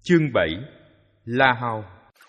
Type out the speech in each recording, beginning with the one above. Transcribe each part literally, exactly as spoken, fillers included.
Chương bảy. La Hao.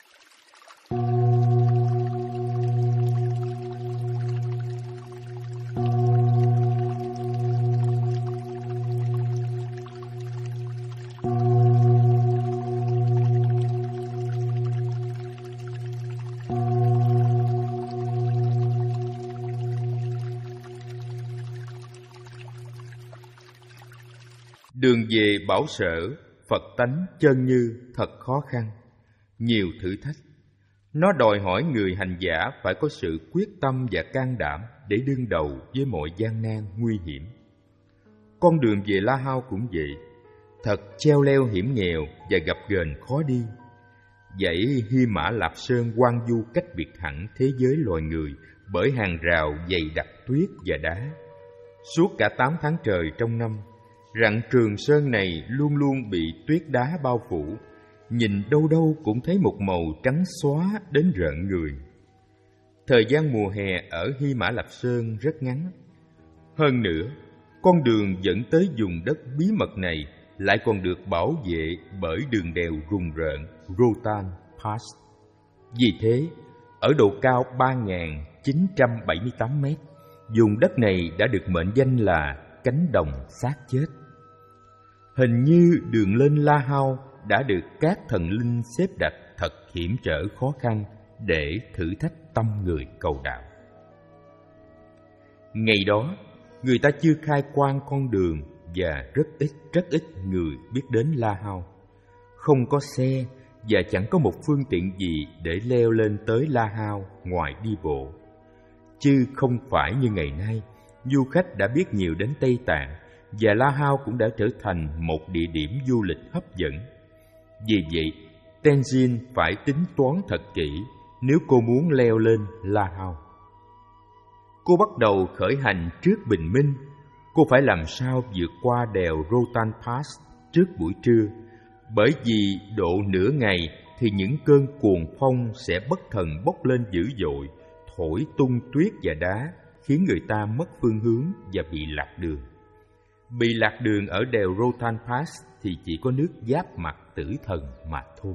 Đường về Bảo Sở, Phật tánh chân như thật khó khăn, nhiều thử thách. Nó đòi hỏi người hành giả phải có sự quyết tâm và can đảm để đương đầu với mọi gian nan nguy hiểm. Con đường về La Hao cũng vậy, thật treo leo hiểm nghèo và gập ghềnh khó đi. Dãy Hy Mã Lạp Sơn hoang vu cách biệt hẳn thế giới loài người bởi hàng rào dày đặc tuyết và đá. Suốt cả tám tháng trời trong năm, rặng Trường Sơn này luôn luôn bị tuyết đá bao phủ, nhìn đâu đâu cũng thấy một màu trắng xóa đến rợn người. Thời gian mùa hè ở Hy Mã Lạp Sơn rất ngắn. Hơn nữa, con đường dẫn tới vùng đất bí mật này lại còn được bảo vệ bởi đường đèo rùng rợn Rotan Pass. Vì thế, ở độ cao ba nghìn chín trăm bảy mươi tám mét, vùng đất này đã được mệnh danh là cánh đồng xác chết. Hình như đường lên La Hao đã được các thần linh xếp đặt thật hiểm trở khó khăn để thử thách tâm người cầu đạo. Ngày đó, người ta chưa khai quang con đường và rất ít rất ít người biết đến La Hao. Không có xe và chẳng có một phương tiện gì để leo lên tới La Hao ngoài đi bộ. Chứ không phải như ngày nay, du khách đã biết nhiều đến Tây Tạng và La Hao cũng đã trở thành một địa điểm du lịch hấp dẫn. Vì vậy, Tenzin phải tính toán thật kỹ nếu cô muốn leo lên La Hao. Cô bắt đầu khởi hành trước bình minh. Cô phải làm sao vượt qua đèo Rotan Pass trước buổi trưa, bởi vì độ nửa ngày thì những cơn cuồng phong sẽ bất thần bốc lên dữ dội, thổi tung tuyết và đá, khiến người ta mất phương hướng và bị lạc đường. Bị lạc đường ở đèo Rotan Pass thì chỉ có nước giáp mặt tử thần mà thôi.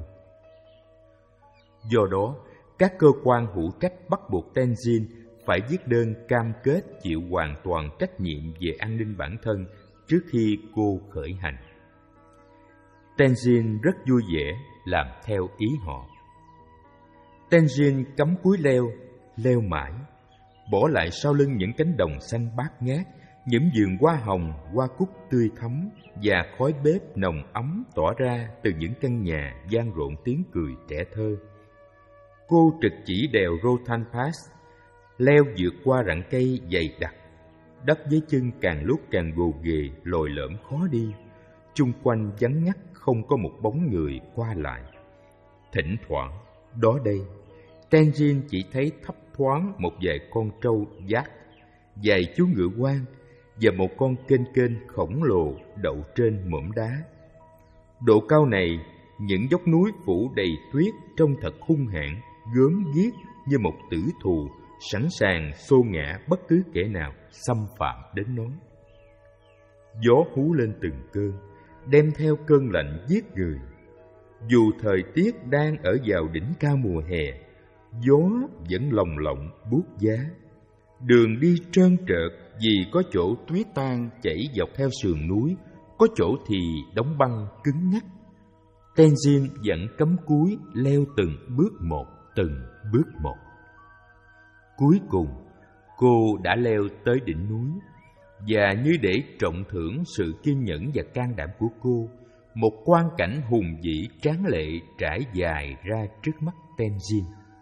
Do đó, các cơ quan hữu trách bắt buộc Tenzin phải viết đơn cam kết chịu hoàn toàn trách nhiệm về an ninh bản thân trước khi cô khởi hành. Tenzin rất vui vẻ làm theo ý họ. Tenzin cắm cúi leo, leo mãi, bỏ lại sau lưng những cánh đồng xanh bát ngát, những vườn hoa hồng, hoa cúc tươi thắm và khói bếp nồng ấm tỏa ra từ những căn nhà vang rộn tiếng cười trẻ thơ. Cô trực chỉ đèo Rotan Pass, leo vượt qua rặng cây dày đặc. Đất dưới chân càng lúc càng gồ ghề, lồi lõm khó đi. Chung quanh vắng ngắt, không có một bóng người qua lại. Thỉnh thoảng, đó đây, Tenzin chỉ thấy thấp thoáng một vài con trâu dát, vài chú ngựa hoang và một con kênh kênh khổng lồ đậu trên mỏm đá. Độ cao này, những dốc núi phủ đầy tuyết trông thật hung hãn, gớm ghiếc như một tử thù sẵn sàng xô ngã bất cứ kẻ nào xâm phạm đến nó. Gió hú lên từng cơn, đem theo cơn lạnh giết người. Dù thời tiết đang ở vào đỉnh cao mùa hè, gió vẫn lồng lộng buốt giá. Đường đi trơn trợt vì có chỗ tuyết tan chảy dọc theo sườn núi, có chỗ thì đóng băng cứng ngắc. Tenzin vẫn cắm cúi leo từng bước một, từng bước một. Cuối cùng, cô đã leo tới đỉnh núi, và như để trọng thưởng sự kiên nhẫn và can đảm của cô, một quang cảnh hùng vĩ tráng lệ trải dài ra trước mắt Tenzin.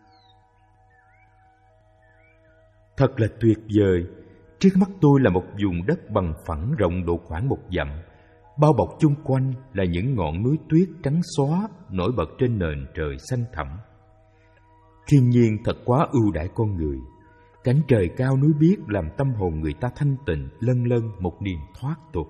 Thật là tuyệt vời. Trước mắt tôi là một vùng đất bằng phẳng rộng độ khoảng một dặm, bao bọc chung quanh là những ngọn núi tuyết trắng xóa nổi bật trên nền trời xanh thẳm. Thiên nhiên thật quá ưu đãi con người. Cảnh trời cao núi biếc làm tâm hồn người ta thanh tịnh, lân lân một niềm thoát tục.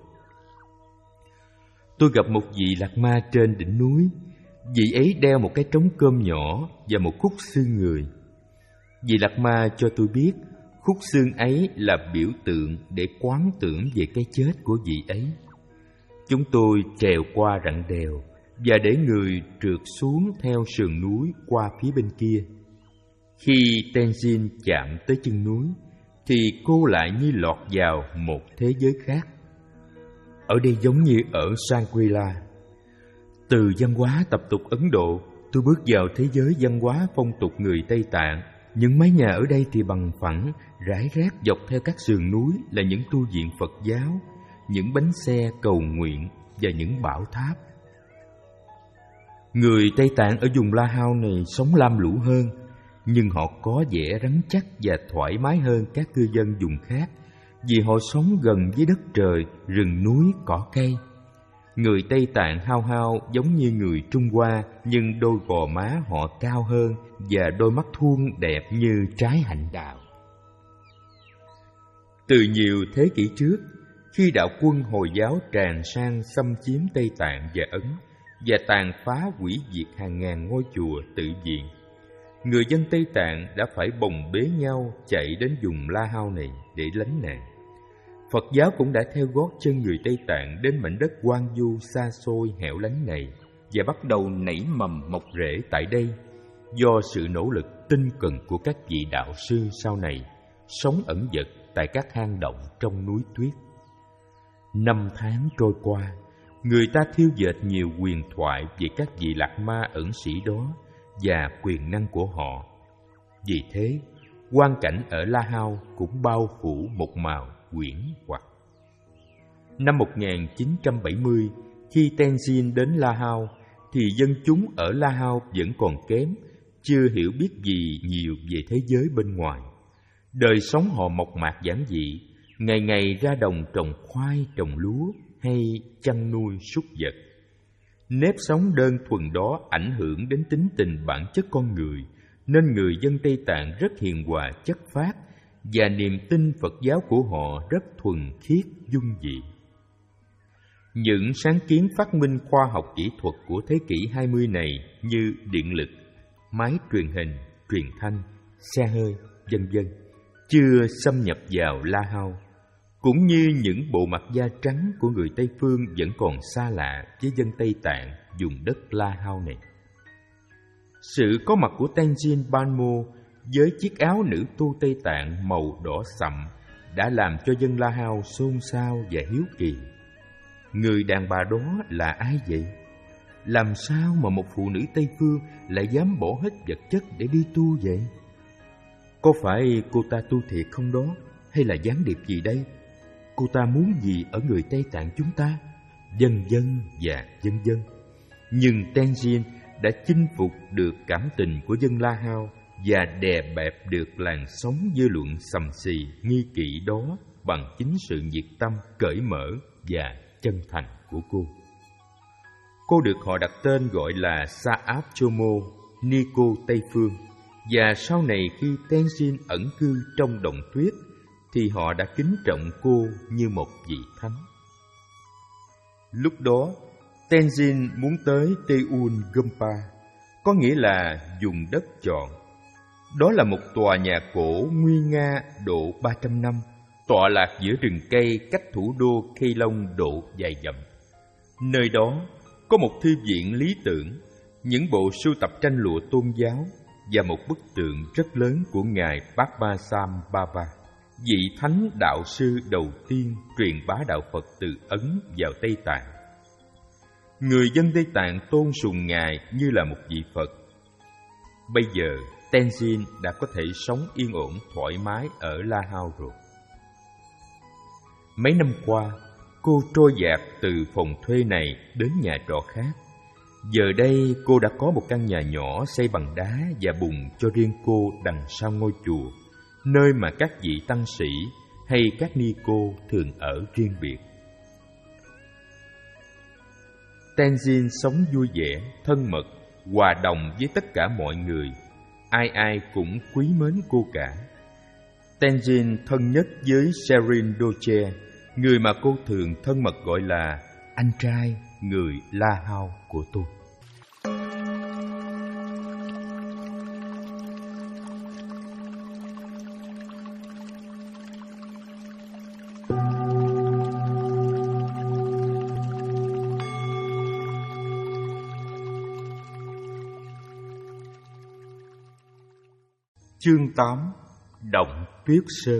Tôi gặp một vị lạc ma trên đỉnh núi. Vị ấy đeo một cái trống cơm nhỏ và một khúc xương người. Vị lạc ma cho tôi biết khúc xương ấy là biểu tượng để quán tưởng về cái chết của vị ấy. Chúng tôi trèo qua rặng đèo, và để người trượt xuống theo sườn núi qua phía bên kia. Khi Tenzin chạm tới chân núi, thì cô lại như lọt vào một thế giới khác. Ở đây giống như ở Shangri-La. Từ văn hóa tập tục Ấn Độ, tôi bước vào thế giới văn hóa phong tục người Tây Tạng. Những mái nhà ở đây thì bằng phẳng, rải rác dọc theo các sườn núi là những tu viện Phật giáo, những bánh xe cầu nguyện và những bảo tháp. Người Tây Tạng ở vùng La Hao này sống lam lũ hơn, nhưng họ có vẻ rắn chắc và thoải mái hơn các cư dân vùng khác, vì họ sống gần với đất trời, rừng núi, cỏ cây. Người Tây Tạng hao hao giống như người Trung Hoa, nhưng đôi gò má họ cao hơn và đôi mắt thuôn đẹp như trái hạnh đào. Từ nhiều thế kỷ trước, khi đạo quân Hồi giáo tràn sang xâm chiếm Tây Tạng và Ấn và tàn phá hủy diệt hàng ngàn ngôi chùa tự viện, người dân Tây Tạng đã phải bồng bế nhau chạy đến vùng La Hao này để lánh nạn. Phật giáo cũng đã theo gót chân người Tây Tạng đến mảnh đất hoang vu xa xôi hẻo lánh này và bắt đầu nảy mầm mọc rễ tại đây do sự nỗ lực tinh cần của các vị đạo sư sau này sống ẩn dật tại các hang động trong núi tuyết. Năm tháng trôi qua, người ta thiêu dệt nhiều huyền thoại về các vị lạc ma ẩn sĩ đó và quyền năng của họ. Vì thế, quang cảnh ở La Hao cũng bao phủ một màu quyển hoặc. Năm một nghìn chín trăm bảy mươi, khi Tenzin đến La Hao, thì dân chúng ở La Hao vẫn còn kém, chưa hiểu biết gì nhiều về thế giới bên ngoài. Đời sống họ mộc mạc giản dị, ngày ngày ra đồng trồng khoai, trồng lúa hay chăn nuôi súc vật. Nếp sống đơn thuần đó ảnh hưởng đến tính tình bản chất con người, nên người dân Tây Tạng rất hiền hòa chất phác và niềm tin Phật giáo của họ rất thuần khiết dung dị. Những sáng kiến phát minh khoa học kỹ thuật của thế kỷ hai mươi này như điện lực, máy truyền hình, truyền thanh, xe hơi, vân vân chưa xâm nhập vào La Hao, cũng như những bộ mặt da trắng của người Tây phương vẫn còn xa lạ với dân Tây Tạng vùng đất La Hao này. Sự có mặt của Tenzin Palmo với chiếc áo nữ tu Tây Tạng màu đỏ sậm đã làm cho dân La Hao xôn xao và hiếu kỳ. Người đàn bà đó là ai vậy? Làm sao mà một phụ nữ Tây phương lại dám bỏ hết vật chất để đi tu vậy? Có phải cô ta tu thiệt không đó? Hay là gián điệp gì đây? Cô ta muốn gì ở người Tây Tạng chúng ta? Vân vân và vân vân. Nhưng Tenzin đã chinh phục được cảm tình của dân La Hao và đè bẹp được làn sóng dư luận sầm xì nghi kỵ đó bằng chính sự nhiệt tâm, cởi mở và chân thành của cô. Cô được họ đặt tên gọi là Saap Chomo, Ni cô Tây Phương, và sau này khi Tenzin ẩn cư trong đồng tuyết thì họ đã kính trọng cô như một vị thánh. Lúc đó, Tenzin muốn tới Teun Gumpa, có nghĩa là vùng đất chọn. Đó là một tòa nhà cổ nguy nga độ ba trăm năm, tọa lạc giữa rừng cây cách thủ đô Keylong độ vài dặm. Nơi đó có một thư viện lý tưởng, những bộ sưu tập tranh lụa tôn giáo và một bức tượng rất lớn của ngài Padmasambhava Baba, vị thánh đạo sư đầu tiên truyền bá đạo Phật từ Ấn vào Tây Tạng. Người dân Tây Tạng tôn sùng ngài như là một vị Phật. Bây giờ Tenzin đã có thể sống yên ổn thoải mái ở La Hao rồi. Mấy năm qua, cô trôi dạt từ phòng thuê này đến nhà trọ khác. Giờ đây cô đã có một căn nhà nhỏ xây bằng đá và bùn cho riêng cô đằng sau ngôi chùa, nơi mà các vị tăng sĩ hay các ni cô thường ở riêng biệt. Tenzin sống vui vẻ, thân mật, hòa đồng với tất cả mọi người. Ai ai cũng quý mến cô cả. Tenzin thân nhất với Sherin Doche, người mà cô thường thân mật gọi là anh trai người La Hao của tôi. Chương tám. Động Tuyết Sơn.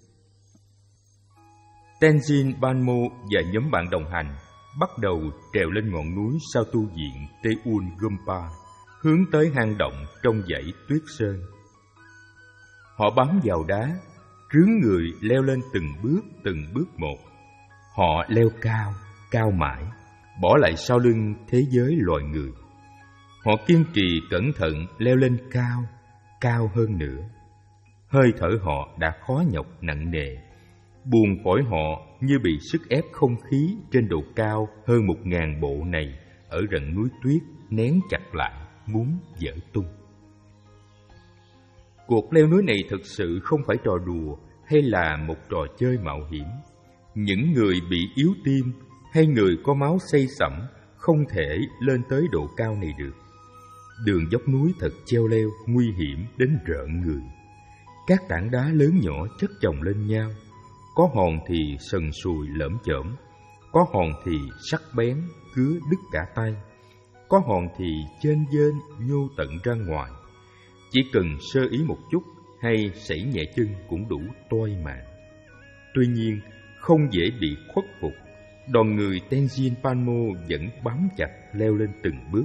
Tenzin Banmo và nhóm bạn đồng hành bắt đầu trèo lên ngọn núi sau tu viện Teun Gumpa, hướng tới hang động trong dãy Tuyết Sơn. Họ bám vào đá, rướn người leo lên từng bước từng bước một. Họ leo cao, cao mãi, bỏ lại sau lưng thế giới loài người. Họ kiên trì cẩn thận leo lên cao, cao hơn nữa. Hơi thở họ đã khó nhọc nặng nề. Buồng phổi họ như bị sức ép không khí trên độ cao hơn một ngàn bộ này ở rặng núi tuyết nén chặt lại, muốn vỡ tung. Cuộc leo núi này thực sự không phải trò đùa hay là một trò chơi mạo hiểm. Những người bị yếu tim hay người có máu xây sẩm không thể lên tới độ cao này được. Đường dốc núi thật treo leo, nguy hiểm đến rợn người. Các tảng đá lớn nhỏ chất chồng lên nhau, có hòn thì sần sùi lởm chởm, có hòn thì sắc bén, cứa đứt cả tay, có hòn thì chênh vênh nhô tận ra ngoài. Chỉ cần sơ ý một chút hay sẩy nhẹ chân cũng đủ toi mạng. Tuy nhiên, không dễ bị khuất phục, đoàn người Tenzin Banmo vẫn bám chặt leo lên từng bước.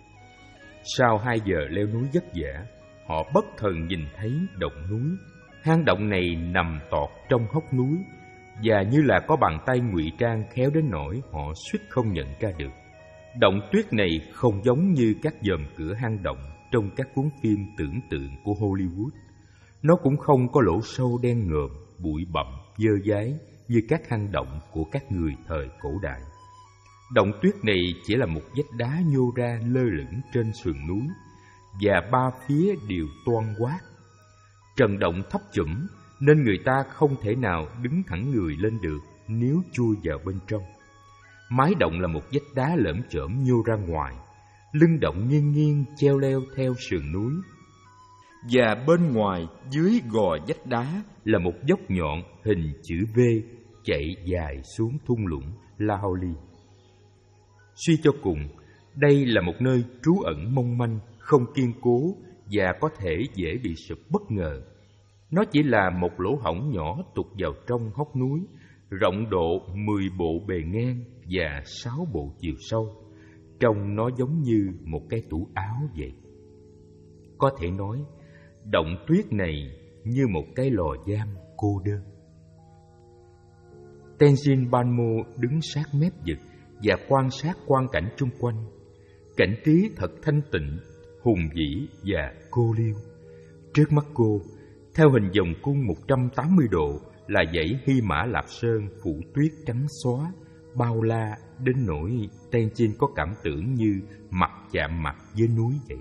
Sau hai giờ leo núi vất vả, họ bất thần nhìn thấy động núi. Hang động này nằm tọt trong hốc núi, và như là có bàn tay ngụy trang khéo đến nỗi họ suýt không nhận ra được. Động tuyết này không giống như các dòm cửa hang động trong các cuốn phim tưởng tượng của Hollywood. Nó cũng không có lỗ sâu đen ngòm, bụi bặm, dơ dáy như các hang động của các người thời cổ đại. Động tuyết này chỉ là một vách đá nhô ra lơ lửng trên sườn núi, và ba phía đều toang quát. Trần động thấp chủm nên người ta không thể nào đứng thẳng người lên được nếu chui vào bên trong. Mái động là một vách đá lởm chởm nhô ra ngoài, lưng động nghiêng nghiêng treo leo theo sườn núi. Và bên ngoài dưới gò vách đá là một dốc nhọn hình chữ V chạy dài xuống thung lũng Lahauli. Suy cho cùng, đây là một nơi trú ẩn mong manh, không kiên cố và có thể dễ bị sụp bất ngờ. Nó chỉ là một lỗ hổng nhỏ tụt vào trong hốc núi, rộng độ mười bộ bề ngang và sáu bộ chiều sâu. Trông nó giống như một cái tủ áo vậy. Có thể nói, động tuyết này như một cái lò giam cô đơn. Tenzin Banmo đứng sát mép vực và quan sát quang cảnh chung quanh. Cảnh trí thật thanh tịnh, hùng vĩ và cô liêu. Trước mắt cô, theo hình vòng cung một trăm tám mươi độ là dãy Hy Mã Lạp Sơn phủ tuyết trắng xóa, bao la đến nỗi Tenzin có cảm tưởng như mặt chạm mặt với núi vậy.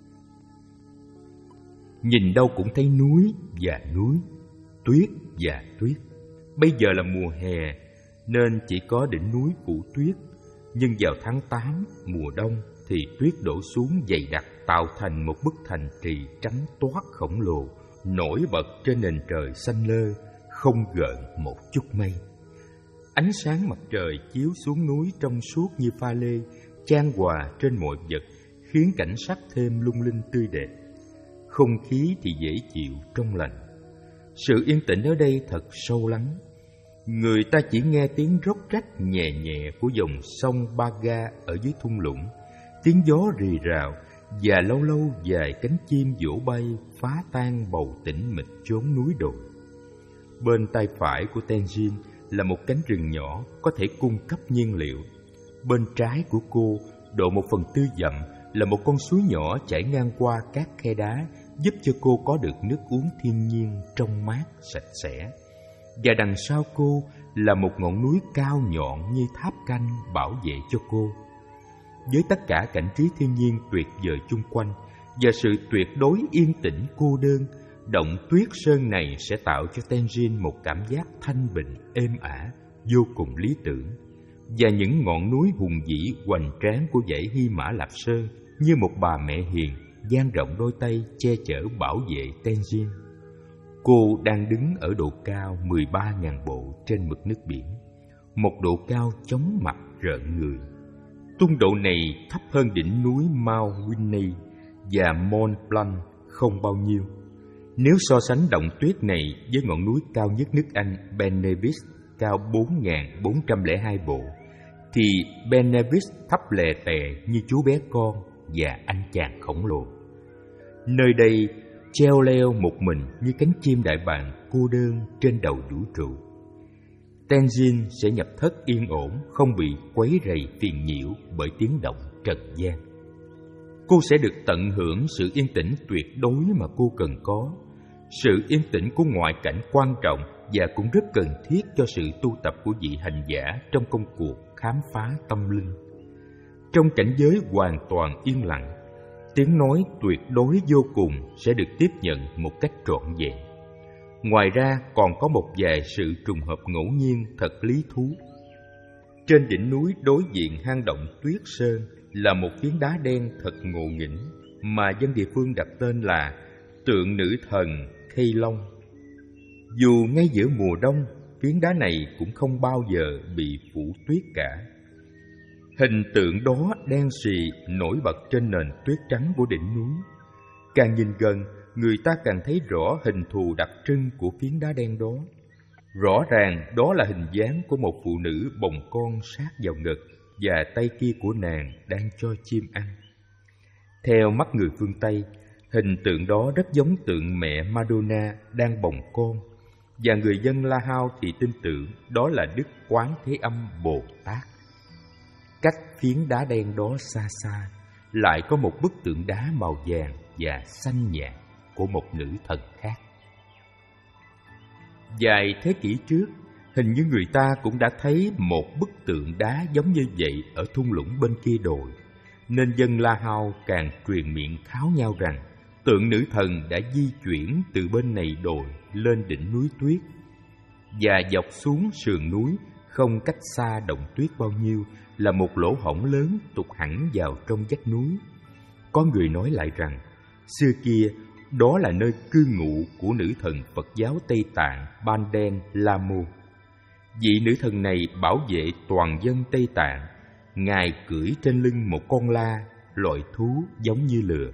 Nhìn đâu cũng thấy núi và núi, tuyết và tuyết. Bây giờ là mùa hè nên chỉ có đỉnh núi phủ tuyết, nhưng vào tháng tám, mùa đông thì tuyết đổ xuống dày đặc tạo thành một bức thành trì trắng toát khổng lồ, nổi bật trên nền trời xanh lơ, không gợn một chút mây. Ánh sáng mặt trời chiếu xuống núi trong suốt như pha lê, chan hòa trên mọi vật, khiến cảnh sắc thêm lung linh tươi đẹp. Không khí thì dễ chịu trong lành. Sự yên tĩnh ở đây thật sâu lắng. Người ta chỉ nghe tiếng róc rách nhẹ nhẹ của dòng sông Baga ở dưới thung lũng, tiếng gió rì rào, và lâu lâu vài cánh chim vỗ bay phá tan bầu tĩnh mịch chốn núi đồi. Bên tay phải của Tenzin là một cánh rừng nhỏ có thể cung cấp nhiên liệu. Bên trái của cô, độ một phần tư dặm, là một con suối nhỏ chảy ngang qua các khe đá, giúp cho cô có được nước uống thiên nhiên trong mát, sạch sẽ. Và đằng sau cô là một ngọn núi cao nhọn như tháp canh bảo vệ cho cô. Với tất cả cảnh trí thiên nhiên tuyệt vời chung quanh và sự tuyệt đối yên tĩnh cô đơn, động tuyết sơn này sẽ tạo cho Tenzin một cảm giác thanh bình, êm ả, vô cùng lý tưởng. Và những ngọn núi hùng vĩ hoành tráng của dãy Hy Mã Lạp Sơn như một bà mẹ hiền dang rộng đôi tay che chở bảo vệ Tenzin. Cô đang đứng ở độ cao mười ba nghìn bộ trên mực nước biển, một độ cao chóng mặt rợn người. Tung độ này thấp hơn đỉnh núi Mount Whitney và Mont Blanc không bao nhiêu. Nếu so sánh động tuyết này với ngọn núi cao nhất nước Anh Ben Nevis cao bốn nghìn bốn trăm lẻ hai bộ, thì Ben Nevis thấp lè tè như chú bé con và anh chàng khổng lồ. Nơi đây treo leo một mình như cánh chim đại bàng cô đơn trên đầu vũ trụ. Tenzin sẽ nhập thất yên ổn, không bị quấy rầy phiền nhiễu bởi tiếng động trần gian. Cô sẽ được tận hưởng sự yên tĩnh tuyệt đối mà cô cần có. Sự yên tĩnh của ngoại cảnh quan trọng và cũng rất cần thiết cho sự tu tập của vị hành giả trong công cuộc khám phá tâm linh. Trong cảnh giới hoàn toàn yên lặng, tiếng nói tuyệt đối vô cùng sẽ được tiếp nhận một cách trọn vẹn. Ngoài ra còn có một vài sự trùng hợp ngẫu nhiên thật lý thú. Trên đỉnh núi đối diện hang động Tuyết Sơn là một phiến đá đen thật ngộ nghĩnh mà dân địa phương đặt tên là tượng nữ thần Khây Long. Dù ngay giữa mùa đông, phiến đá này cũng không bao giờ bị phủ tuyết cả. Hình tượng đó đen sì nổi bật trên nền tuyết trắng của đỉnh núi. Càng nhìn gần, người ta càng thấy rõ hình thù đặc trưng của phiến đá đen đó. Rõ ràng đó là hình dáng của một phụ nữ bồng con sát vào ngực và tay kia của nàng đang cho chim ăn. Theo mắt người phương Tây, hình tượng đó rất giống tượng mẹ Madonna đang bồng con, và người dân La Hao thì tin tưởng đó là Đức Quán Thế Âm Bồ Tát. Cách phiến đá đen đó xa xa, lại có một bức tượng đá màu vàng và xanh nhạt của một nữ thần khác. Vài thế kỷ trước, hình như người ta cũng đã thấy một bức tượng đá giống như vậy ở thung lũng bên kia đồi, nên dân La Hao càng truyền miệng kháo nhau rằng tượng nữ thần đã di chuyển từ bên này đồi lên đỉnh núi tuyết, và dọc xuống sườn núi không cách xa động tuyết bao nhiêu là một lỗ hổng lớn tụt hẳn vào trong vách núi. Có người nói lại rằng xưa kia đó là nơi cư ngụ của nữ thần Phật giáo Tây Tạng Banden Lamo. Vị nữ thần này bảo vệ toàn dân Tây Tạng. Ngài cưỡi trên lưng một con la, loại thú giống như lừa.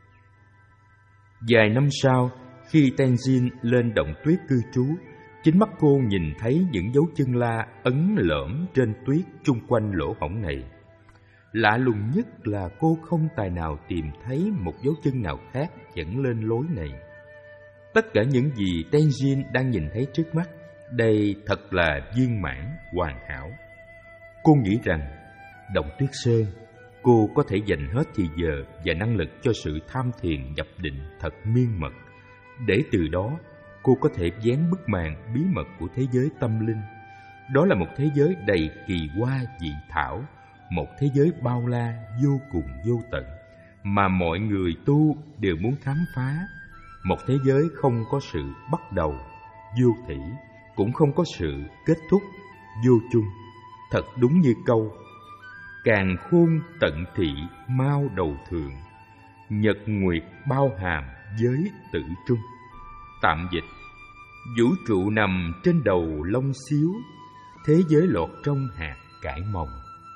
Vài năm sau, khi Tenzin lên động tuyết cư trú, chính mắt cô nhìn thấy những dấu chân la ấn lởm trên tuyết chung quanh lỗ hổng này. Lạ lùng nhất là cô không tài nào tìm thấy một dấu chân nào khác dẫn lên lối này. Tất cả những gì Tenzin đang nhìn thấy trước mắt, đây thật là viên mãn, hoàn hảo. Cô nghĩ rằng, động Tuyết Sơn, cô có thể dành hết thì giờ và năng lực cho sự tham thiền nhập định thật miên mật, để từ đó cô có thể vén bức màn bí mật của thế giới tâm linh. Đó là một thế giới đầy kỳ hoa dị thảo, một thế giới bao la vô cùng vô tận mà mọi người tu đều muốn khám phá. Một thế giới không có sự bắt đầu, vô thỉ, cũng không có sự kết thúc, vô chung. Thật đúng như câu càn khôn tận thị mau đầu thường, nhật nguyệt bao hàm giới tử trung. Tạm dịch: vũ trụ nằm trên đầu lông xíu, thế giới lọt trong hạt cải mồng.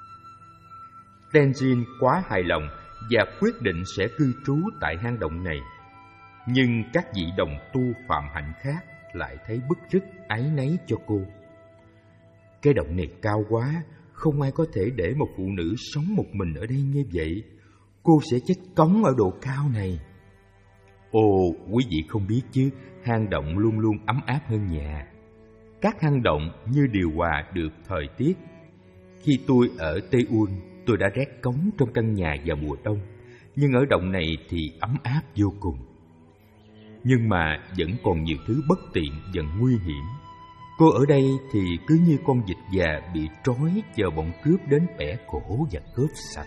Tenzin quá hài lòng và quyết định sẽ cư trú tại hang động này. Nhưng các vị đồng tu phạm hạnh khác lại thấy bức rứt áy náy cho cô. Cái động này cao quá, không ai có thể để một phụ nữ sống một mình ở đây như vậy. Cô sẽ chết cóng ở độ cao này. Ồ, quý vị không biết chứ, hang động luôn luôn ấm áp hơn nhà. Các hang động như điều hòa được thời tiết. Khi tôi ở Seoul, tôi đã rét cóng trong căn nhà vào mùa đông, nhưng ở động này thì ấm áp vô cùng. Nhưng mà vẫn còn nhiều thứ bất tiện và nguy hiểm. Cô ở đây thì cứ như con vịt già bị trói chờ bọn cướp đến bẻ cổ và cướp sạch.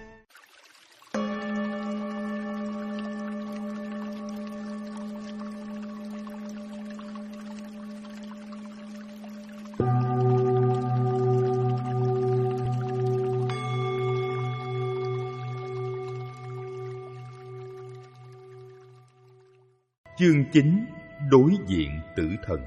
Chương chín: đối diện tử thần.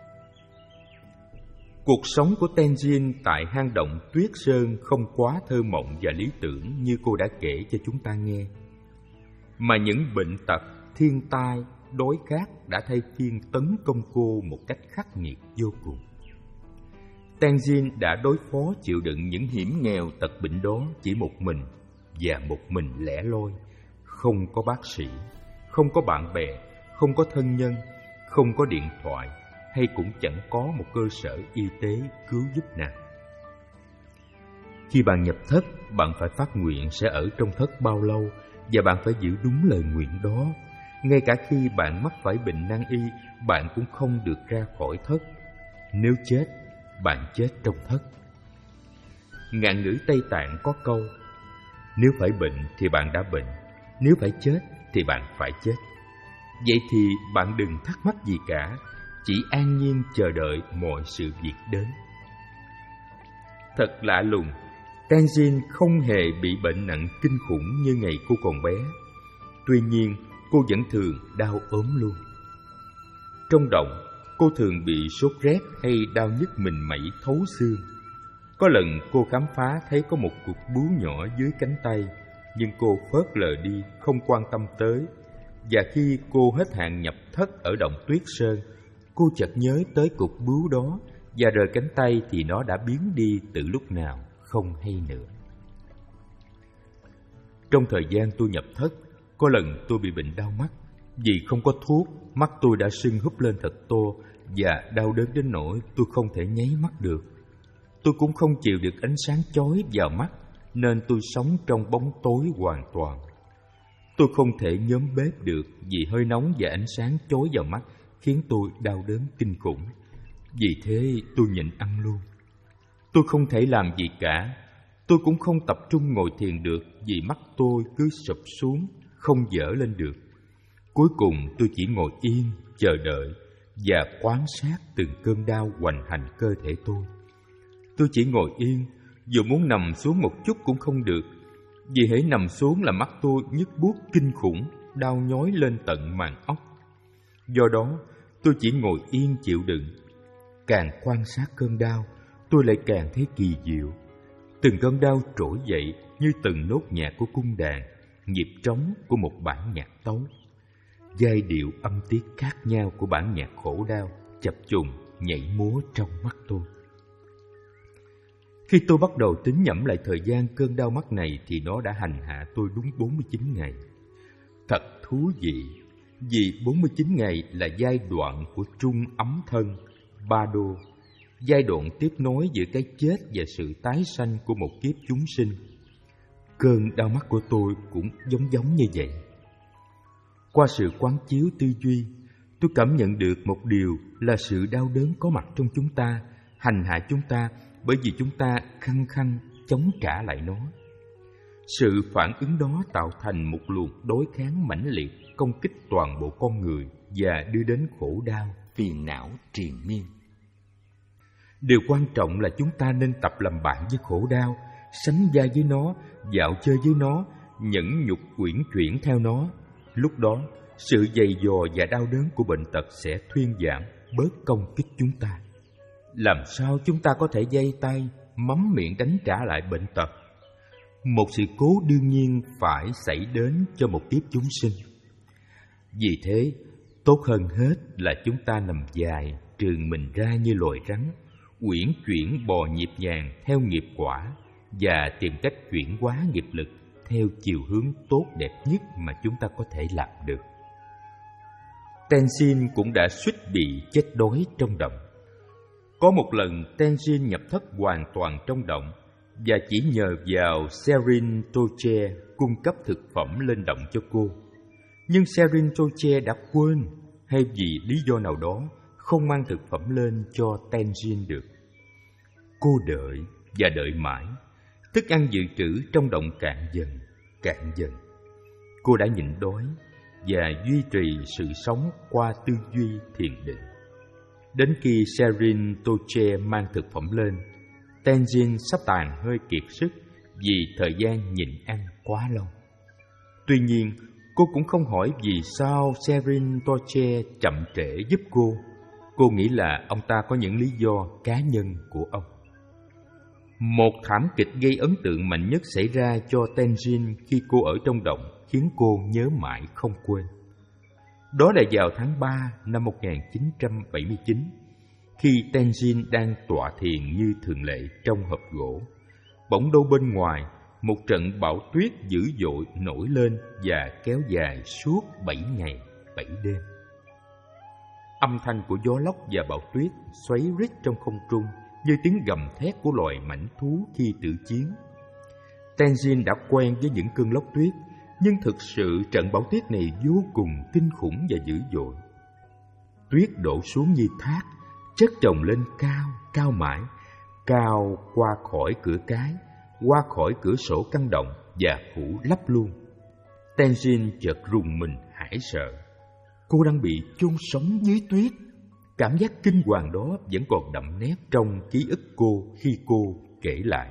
Cuộc sống của Tenzin tại hang động Tuyết Sơn không quá thơ mộng và lý tưởng như cô đã kể cho chúng ta nghe. Mà những bệnh tật, thiên tai, đói khát đã thay phiên tấn công cô một cách khắc nghiệt vô cùng. Tenzin đã đối phó chịu đựng những hiểm nghèo tật bệnh đó chỉ một mình, và một mình lẻ loi, không có bác sĩ, không có bạn bè, không có thân nhân, không có điện thoại, hay cũng chẳng có một cơ sở y tế cứu giúp nào. Khi bạn nhập thất, bạn phải phát nguyện sẽ ở trong thất bao lâu, và bạn phải giữ đúng lời nguyện đó. Ngay cả khi bạn mắc phải bệnh nan y, bạn cũng không được ra khỏi thất. Nếu chết, bạn chết trong thất. Ngạn ngữ Tây Tạng có câu: nếu phải bệnh thì bạn đã bệnh, nếu phải chết thì bạn phải chết. Vậy thì bạn đừng thắc mắc gì cả, chỉ an nhiên chờ đợi mọi sự việc đến. Thật lạ lùng, Tenzin không hề bị bệnh nặng kinh khủng như ngày cô còn bé. Tuy nhiên, cô vẫn thường đau ốm luôn. Trong động, cô thường bị sốt rét hay đau nhức mình mẩy thấu xương. Có lần cô khám phá thấy có một cục bướu nhỏ dưới cánh tay, nhưng cô phớt lờ đi, không quan tâm tới. Và khi cô hết hạn nhập thất ở động Tuyết Sơn, cô chợt nhớ tới cục bướu đó, và rời cánh tay thì nó đã biến đi từ lúc nào không hay nữa. Trong thời gian tôi nhập thất, có lần tôi bị bệnh đau mắt. Vì không có thuốc, mắt tôi đã sưng húp lên thật to, và đau đớn đến nỗi tôi không thể nháy mắt được. Tôi cũng không chịu được ánh sáng chói vào mắt, nên tôi sống trong bóng tối hoàn toàn. Tôi không thể nhóm bếp được vì hơi nóng và ánh sáng chói vào mắt khiến tôi đau đớn kinh khủng. Vì thế tôi nhịn ăn luôn. Tôi không thể làm gì cả. Tôi cũng không tập trung ngồi thiền được vì mắt tôi cứ sụp xuống, không dở lên được. Cuối cùng tôi chỉ ngồi yên, chờ đợi và quan sát từng cơn đau hoành hành cơ thể tôi. Tôi chỉ ngồi yên, dù muốn nằm xuống một chút cũng không được, vì hễ nằm xuống là mắt tôi nhức buốt kinh khủng, đau nhói lên tận màng óc. Do đó, tôi chỉ ngồi yên chịu đựng. Càng quan sát cơn đau, tôi lại càng thấy kỳ diệu. Từng cơn đau trỗi dậy như từng nốt nhạc của cung đàn, nhịp trống của một bản nhạc tấu. Giai điệu âm tiết khác nhau của bản nhạc khổ đau chập trùng nhảy múa trong mắt tôi. Khi tôi bắt đầu tính nhẩm lại thời gian cơn đau mắt này thì nó đã hành hạ tôi đúng bốn mươi chín ngày. Thật thú vị, vì bốn mươi chín ngày là giai đoạn của trung ấm thân, ba đô, giai đoạn tiếp nối giữa cái chết và sự tái sanh của một kiếp chúng sinh. Cơn đau mắt của tôi cũng giống giống như vậy. Qua sự quán chiếu tư duy, tôi cảm nhận được một điều là sự đau đớn có mặt trong chúng ta, hành hạ chúng ta bởi vì chúng ta khăng khăng chống trả lại nó. Sự phản ứng đó tạo thành một luồng đối kháng mãnh liệt, công kích toàn bộ con người và đưa đến khổ đau, phiền não triền miên. Điều quan trọng là chúng ta nên tập làm bạn với khổ đau, sánh vai với nó, dạo chơi với nó, nhẫn nhục uyển chuyển theo nó. Lúc đó, sự dày dò và đau đớn của bệnh tật sẽ thuyên giảm, bớt công kích chúng ta. Làm sao chúng ta có thể giây tay, mắm miệng đánh trả lại bệnh tật? Một sự cố đương nhiên phải xảy đến cho một kiếp chúng sinh. Vì thế, tốt hơn hết là chúng ta nằm dài, trường mình ra như loài rắn, uyển chuyển bò nhịp nhàng theo nghiệp quả và tìm cách chuyển hóa nghiệp lực theo chiều hướng tốt đẹp nhất mà chúng ta có thể làm được. Tenzin cũng đã suýt bị chết đói trong động. Có một lần Tenzin nhập thất hoàn toàn trong động và chỉ nhờ vào Serin Toche cung cấp thực phẩm lên động cho cô. Nhưng Serin Toche đã quên hay vì lý do nào đó không mang thực phẩm lên cho Tenzin được. Cô đợi và đợi mãi, thức ăn dự trữ trong động cạn dần, cạn dần. Cô đã nhịn đói và duy trì sự sống qua tư duy thiền định. Đến khi Serin Toche mang thực phẩm lên, Tenzin sắp tàn hơi kiệt sức vì thời gian nhịn ăn quá lâu. Tuy nhiên, cô cũng không hỏi vì sao Serin Toche chậm trễ giúp cô. Cô nghĩ là ông ta có những lý do cá nhân của ông. Một thảm kịch gây ấn tượng mạnh nhất xảy ra cho Tenzin khi cô ở trong động khiến cô nhớ mãi không quên. Đó là vào tháng ba năm một nghìn chín trăm bảy mươi chín, khi Tenzin đang tọa thiền như thường lệ trong hộp gỗ. Bỗng đâu bên ngoài, một trận bão tuyết dữ dội nổi lên và kéo dài suốt bảy ngày, bảy đêm. Âm thanh của gió lốc và bão tuyết xoáy rít trong không trung như tiếng gầm thét của loài mãnh thú khi tử chiến. Tenzin đã quen với những cơn lốc tuyết, nhưng thực sự trận bão tuyết này vô cùng kinh khủng và dữ dội. Tuyết đổ xuống như thác, chất chồng lên cao, cao mãi, cao qua khỏi cửa cái, qua khỏi cửa sổ căn động và phủ lấp luôn. Tenzin chợt rùng mình hãi sợ. Cô đang bị chôn sống dưới tuyết. Cảm giác kinh hoàng đó vẫn còn đậm nét trong ký ức cô khi cô kể lại.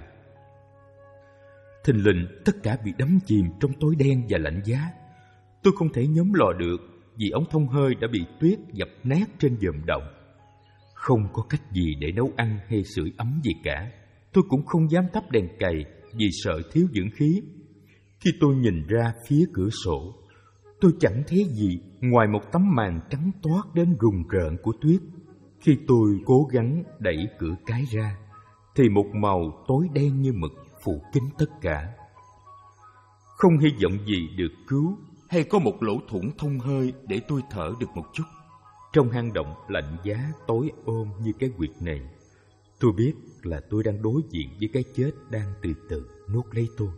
Thình lình tất cả bị đắm chìm trong tối đen và lạnh giá. Tôi không thể nhóm lò được vì ống thông hơi đã bị tuyết dập nát trên giòm động. Không có cách gì để nấu ăn hay sưởi ấm gì cả. Tôi cũng không dám thắp đèn cày vì sợ thiếu dưỡng khí. Khi tôi nhìn ra phía cửa sổ, tôi chẳng thấy gì ngoài một tấm màn trắng toát đến rùng rợn của tuyết. Khi tôi cố gắng đẩy cửa cái ra, thì một màu tối đen như mực phủ kín tất cả. Không hy vọng gì được cứu, hay có một lỗ thủng thông hơi để tôi thở được một chút. Trong hang động lạnh giá tối ôm như cái huyệt này, tôi biết là tôi đang đối diện với cái chết đang từ từ nuốt lấy tôi.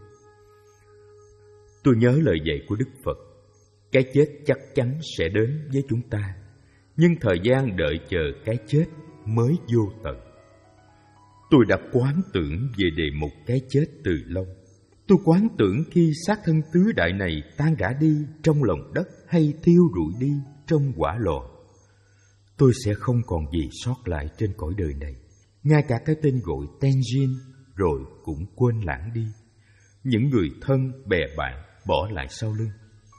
Tôi nhớ lời dạy của Đức Phật: cái chết chắc chắn sẽ đến với chúng ta, nhưng thời gian đợi chờ cái chết mới vô tận. Tôi đã quán tưởng về đề mục cái chết từ lâu. Tôi quán tưởng khi xác thân tứ đại này tan rã đi trong lòng đất hay thiêu rụi đi trong hỏa lò, tôi sẽ không còn gì sót lại trên cõi đời này. Ngay cả cái tên gọi Tenzin rồi cũng quên lãng đi. Những người thân, bè bạn bỏ lại sau lưng.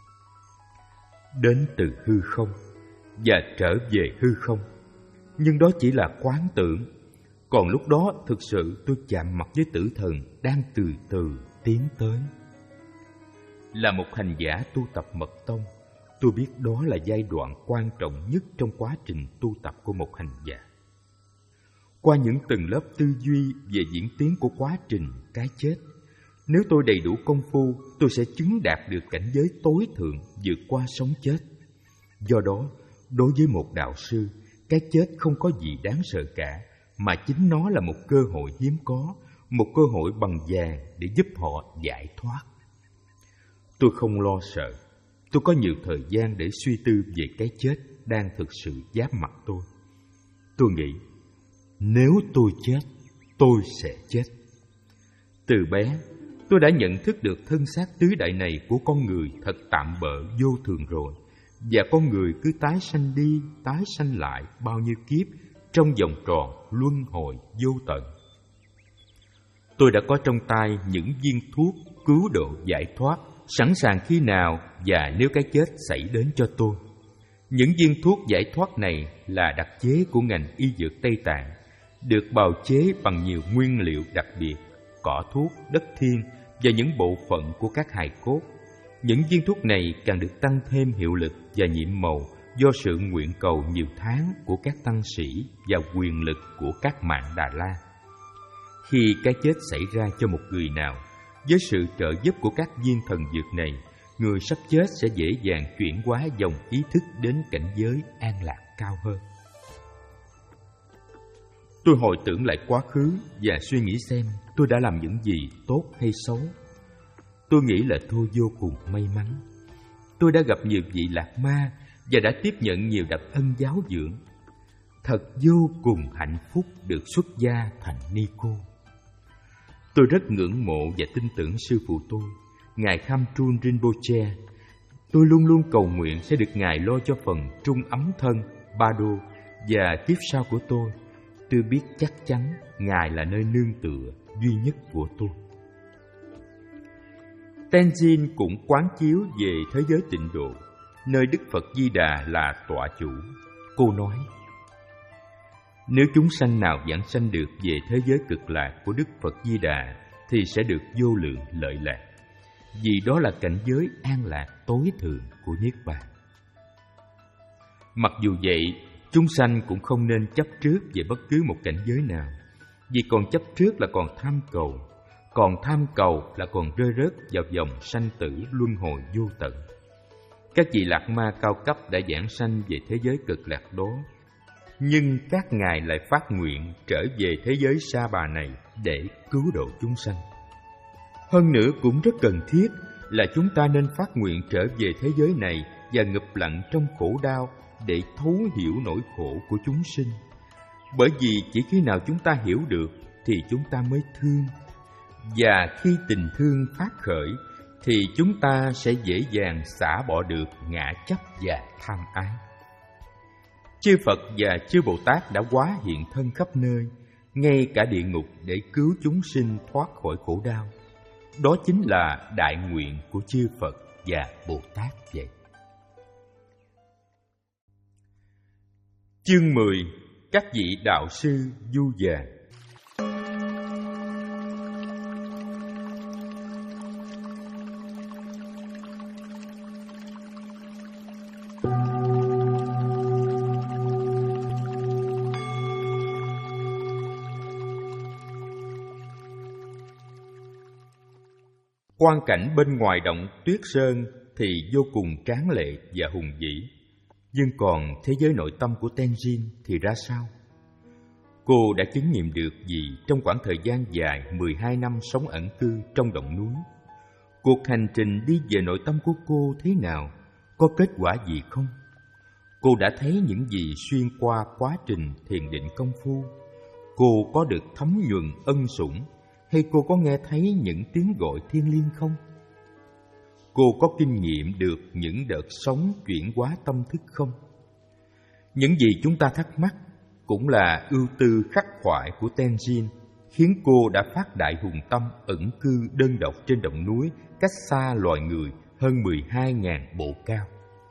Đến từ hư không và trở về hư không. Nhưng đó chỉ là quán tưởng. Còn lúc đó thực sự tôi chạm mặt với tử thần đang từ từ tiến tới. Là một hành giả tu tập mật tông, tôi biết đó là giai đoạn quan trọng nhất trong quá trình tu tập của một hành giả. Qua những tầng lớp tư duy về diễn tiến của quá trình cái chết, nếu tôi đầy đủ công phu, tôi sẽ chứng đạt được cảnh giới tối thượng vượt qua sống chết. Do đó, đối với một đạo sư, cái chết không có gì đáng sợ cả, mà chính nó là một cơ hội hiếm có, một cơ hội bằng vàng để giúp họ giải thoát. Tôi không lo sợ. Tôi có nhiều thời gian để suy tư về cái chết đang thực sự giáp mặt tôi. Tôi nghĩ, nếu tôi chết, tôi sẽ chết. Từ bé, tôi đã nhận thức được thân xác tứ đại này của con người thật tạm bợ vô thường rồi, và con người cứ tái sanh đi, tái sanh lại bao nhiêu kiếp trong vòng tròn luân hồi vô tận. Tôi đã có trong tay những viên thuốc cứu độ giải thoát, sẵn sàng khi nào và nếu cái chết xảy đến cho tôi. Những viên thuốc giải thoát này là đặc chế của ngành y dược Tây Tạng, được bào chế bằng nhiều nguyên liệu đặc biệt, cỏ thuốc, đất thiên và những bộ phận của các hài cốt. Những viên thuốc này càng được tăng thêm hiệu lực và nhiệm màu do sự nguyện cầu nhiều tháng của các tăng sĩ và quyền lực của các mạng Đà La. Khi cái chết xảy ra cho một người nào, với sự trợ giúp của các viên thần dược này, người sắp chết sẽ dễ dàng chuyển hóa dòng ý thức đến cảnh giới an lạc cao hơn. Tôi hồi tưởng lại quá khứ và suy nghĩ xem tôi đã làm những gì tốt hay xấu. Tôi nghĩ là tôi vô cùng may mắn. Tôi đã gặp nhiều vị lạc ma và đã tiếp nhận nhiều đặc ân giáo dưỡng. Thật vô cùng hạnh phúc được xuất gia thành ni cô. Tôi rất ngưỡng mộ và tin tưởng sư phụ tôi, Ngài Khamtrul Rinpoche. Tôi luôn luôn cầu nguyện sẽ được Ngài lo cho phần trung ấm thân, ba đô và kiếp sau của tôi. Tôi biết chắc chắn Ngài là nơi nương tựa duy nhất của tôi. Tenzin cũng quán chiếu về thế giới tịnh độ, nơi Đức Phật Di Đà là tọa chủ. Cô nói, nếu chúng sanh nào vãng sanh được về thế giới cực lạc của Đức Phật Di Đà thì sẽ được vô lượng lợi lạc, vì đó là cảnh giới an lạc tối thượng của Niết Bàn. Mặc dù vậy, chúng sanh cũng không nên chấp trước về bất cứ một cảnh giới nào, vì còn chấp trước là còn tham cầu, còn tham cầu là còn rơi rớt vào vòng sanh tử luân hồi vô tận. Các vị lạc ma cao cấp đã giảng sanh về thế giới cực lạc đó, nhưng các ngài lại phát nguyện trở về thế giới Sa Bà này để cứu độ chúng sanh. Hơn nữa cũng rất cần thiết là chúng ta nên phát nguyện trở về thế giới này và ngụp lặn trong khổ đau để thấu hiểu nỗi khổ của chúng sinh. Bởi vì chỉ khi nào chúng ta hiểu được thì chúng ta mới thương, và khi tình thương phát khởi thì chúng ta sẽ dễ dàng xả bỏ được ngã chấp và tham ái. Chư Phật và chư Bồ Tát đã hóa hiện thân khắp nơi, ngay cả địa ngục, để cứu chúng sinh thoát khỏi khổ đau. Đó chính là đại nguyện của chư Phật và Bồ Tát vậy. Chương mười. Các vị đạo sư du già. Quang cảnh bên ngoài động Tuyết Sơn thì vô cùng tráng lệ và hùng vĩ, nhưng còn thế giới nội tâm của Tenzin thì ra sao? Cô đã chứng nghiệm được gì trong khoảng thời gian dài mười hai năm sống ẩn cư trong động núi? Cuộc hành trình đi về nội tâm của cô thế nào? Có kết quả gì không? Cô đã thấy những gì xuyên qua quá trình thiền định công phu? Cô có được thấm nhuần ân sủng, hay cô có nghe thấy những tiếng gọi thiêng liêng không? Cô có kinh nghiệm được những đợt sóng chuyển hóa tâm thức không? Những gì chúng ta thắc mắc cũng là ưu tư khắc khoải của Tenzin, khiến cô đã phát đại hùng tâm ẩn cư đơn độc trên động núi cách xa loài người hơn mười hai nghìn bộ cao.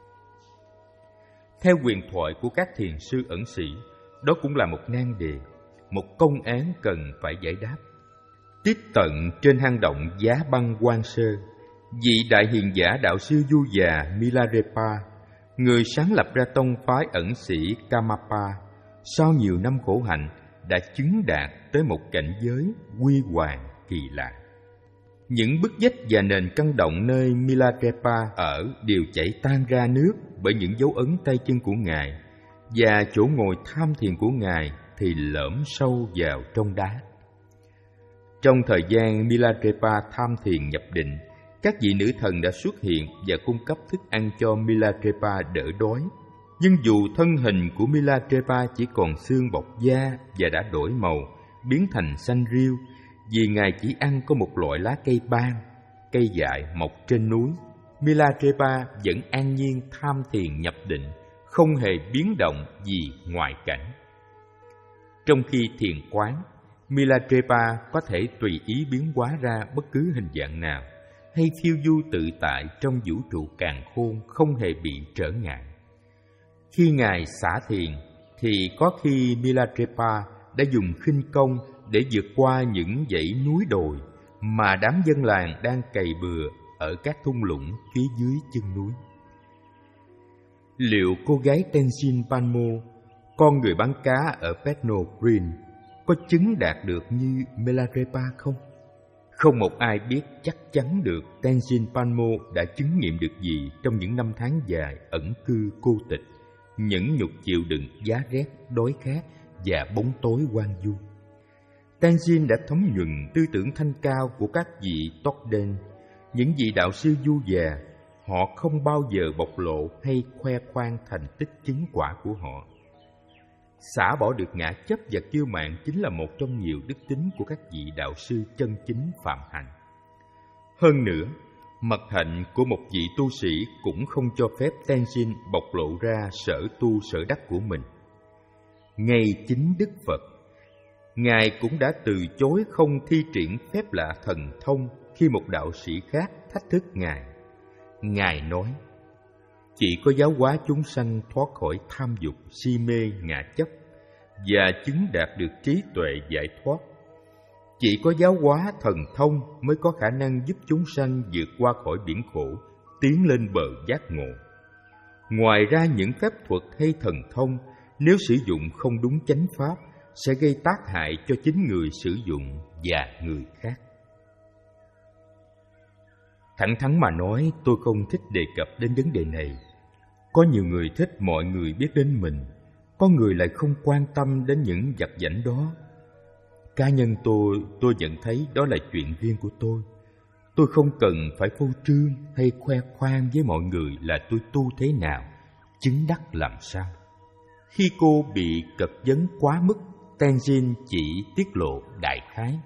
Theo huyền thoại của các thiền sư ẩn sĩ, đó cũng là một nan đề, một công án cần phải giải đáp. Tiếp tận trên hang động Giá Băng Quan Sơ, vị đại hiền giả đạo sư du già Milarepa, người sáng lập ra tông phái ẩn sĩ Kamapa, sau nhiều năm khổ hạnh đã chứng đạt tới một cảnh giới quy hoàng kỳ lạ. Những bức vách và nền căn động nơi Milarepa ở đều chảy tan ra nước bởi những dấu ấn tay chân của Ngài, và chỗ ngồi tham thiền của Ngài thì lõm sâu vào trong đá. Trong thời gian Milarepa tham thiền nhập định, các vị nữ thần đã xuất hiện và cung cấp thức ăn cho Milarepa đỡ đói. Nhưng dù thân hình của Milarepa chỉ còn xương bọc da và đã đổi màu, biến thành xanh riêu, vì Ngài chỉ ăn có một loại lá cây ban, cây dại mọc trên núi, Milarepa vẫn an nhiên tham thiền nhập định, không hề biến động vì ngoại cảnh. Trong khi thiền quán, Milarepa có thể tùy ý biến hóa ra bất cứ hình dạng nào, hay phiêu du tự tại trong vũ trụ càn khôn không hề bị trở ngại. Khi Ngài xả thiền, thì có khi Milarepa đã dùng khinh công để vượt qua những dãy núi đồi mà đám dân làng đang cày bừa ở các thung lũng phía dưới chân núi. Liệu cô gái Tenzin Palmo, con người bán cá ở Bethnal Green, có chứng đạt được như Milarepa không? Không một ai biết chắc chắn được Tenzin Palmo đã chứng nghiệm được gì trong những năm tháng dài ẩn cư cô tịch, nhẫn nhục chịu đựng giá rét, đói khát và bóng tối hoang vu. Tenzin đã thấm nhuần tư tưởng thanh cao của các vị Tokden, những vị đạo sư du già. Họ không bao giờ bộc lộ hay khoe khoang thành tích chứng quả của họ. Xả bỏ được ngã chấp và kiêu mạn chính là một trong nhiều đức tính của các vị đạo sư chân chính phạm hạnh. Hơn nữa, mật hạnh của một vị tu sĩ cũng không cho phép Tenzin bộc lộ ra sở tu sở đắc của mình. Ngay chính Đức Phật, Ngài cũng đã từ chối không thi triển phép lạ thần thông khi một đạo sĩ khác thách thức Ngài. Ngài nói, chỉ có giáo hóa chúng sanh thoát khỏi tham dục, si mê, ngã chấp và chứng đạt được trí tuệ giải thoát. Chỉ có giáo hóa thần thông mới có khả năng giúp chúng sanh vượt qua khỏi biển khổ, tiến lên bờ giác ngộ. Ngoài ra, những phép thuật hay thần thông nếu sử dụng không đúng chánh pháp sẽ gây tác hại cho chính người sử dụng và người khác. Thẳng thắn mà nói, tôi không thích đề cập đến vấn đề này. Có nhiều người thích mọi người biết đến mình, có người lại không quan tâm đến những vặt vãnh đó. Cá nhân tôi, tôi nhận thấy đó là chuyện riêng của tôi. Tôi không cần phải phô trương hay khoe khoang với mọi người là tôi tu thế nào, chứng đắc làm sao. Khi cô bị cật vấn quá mức, Tenzin chỉ tiết lộ đại khái.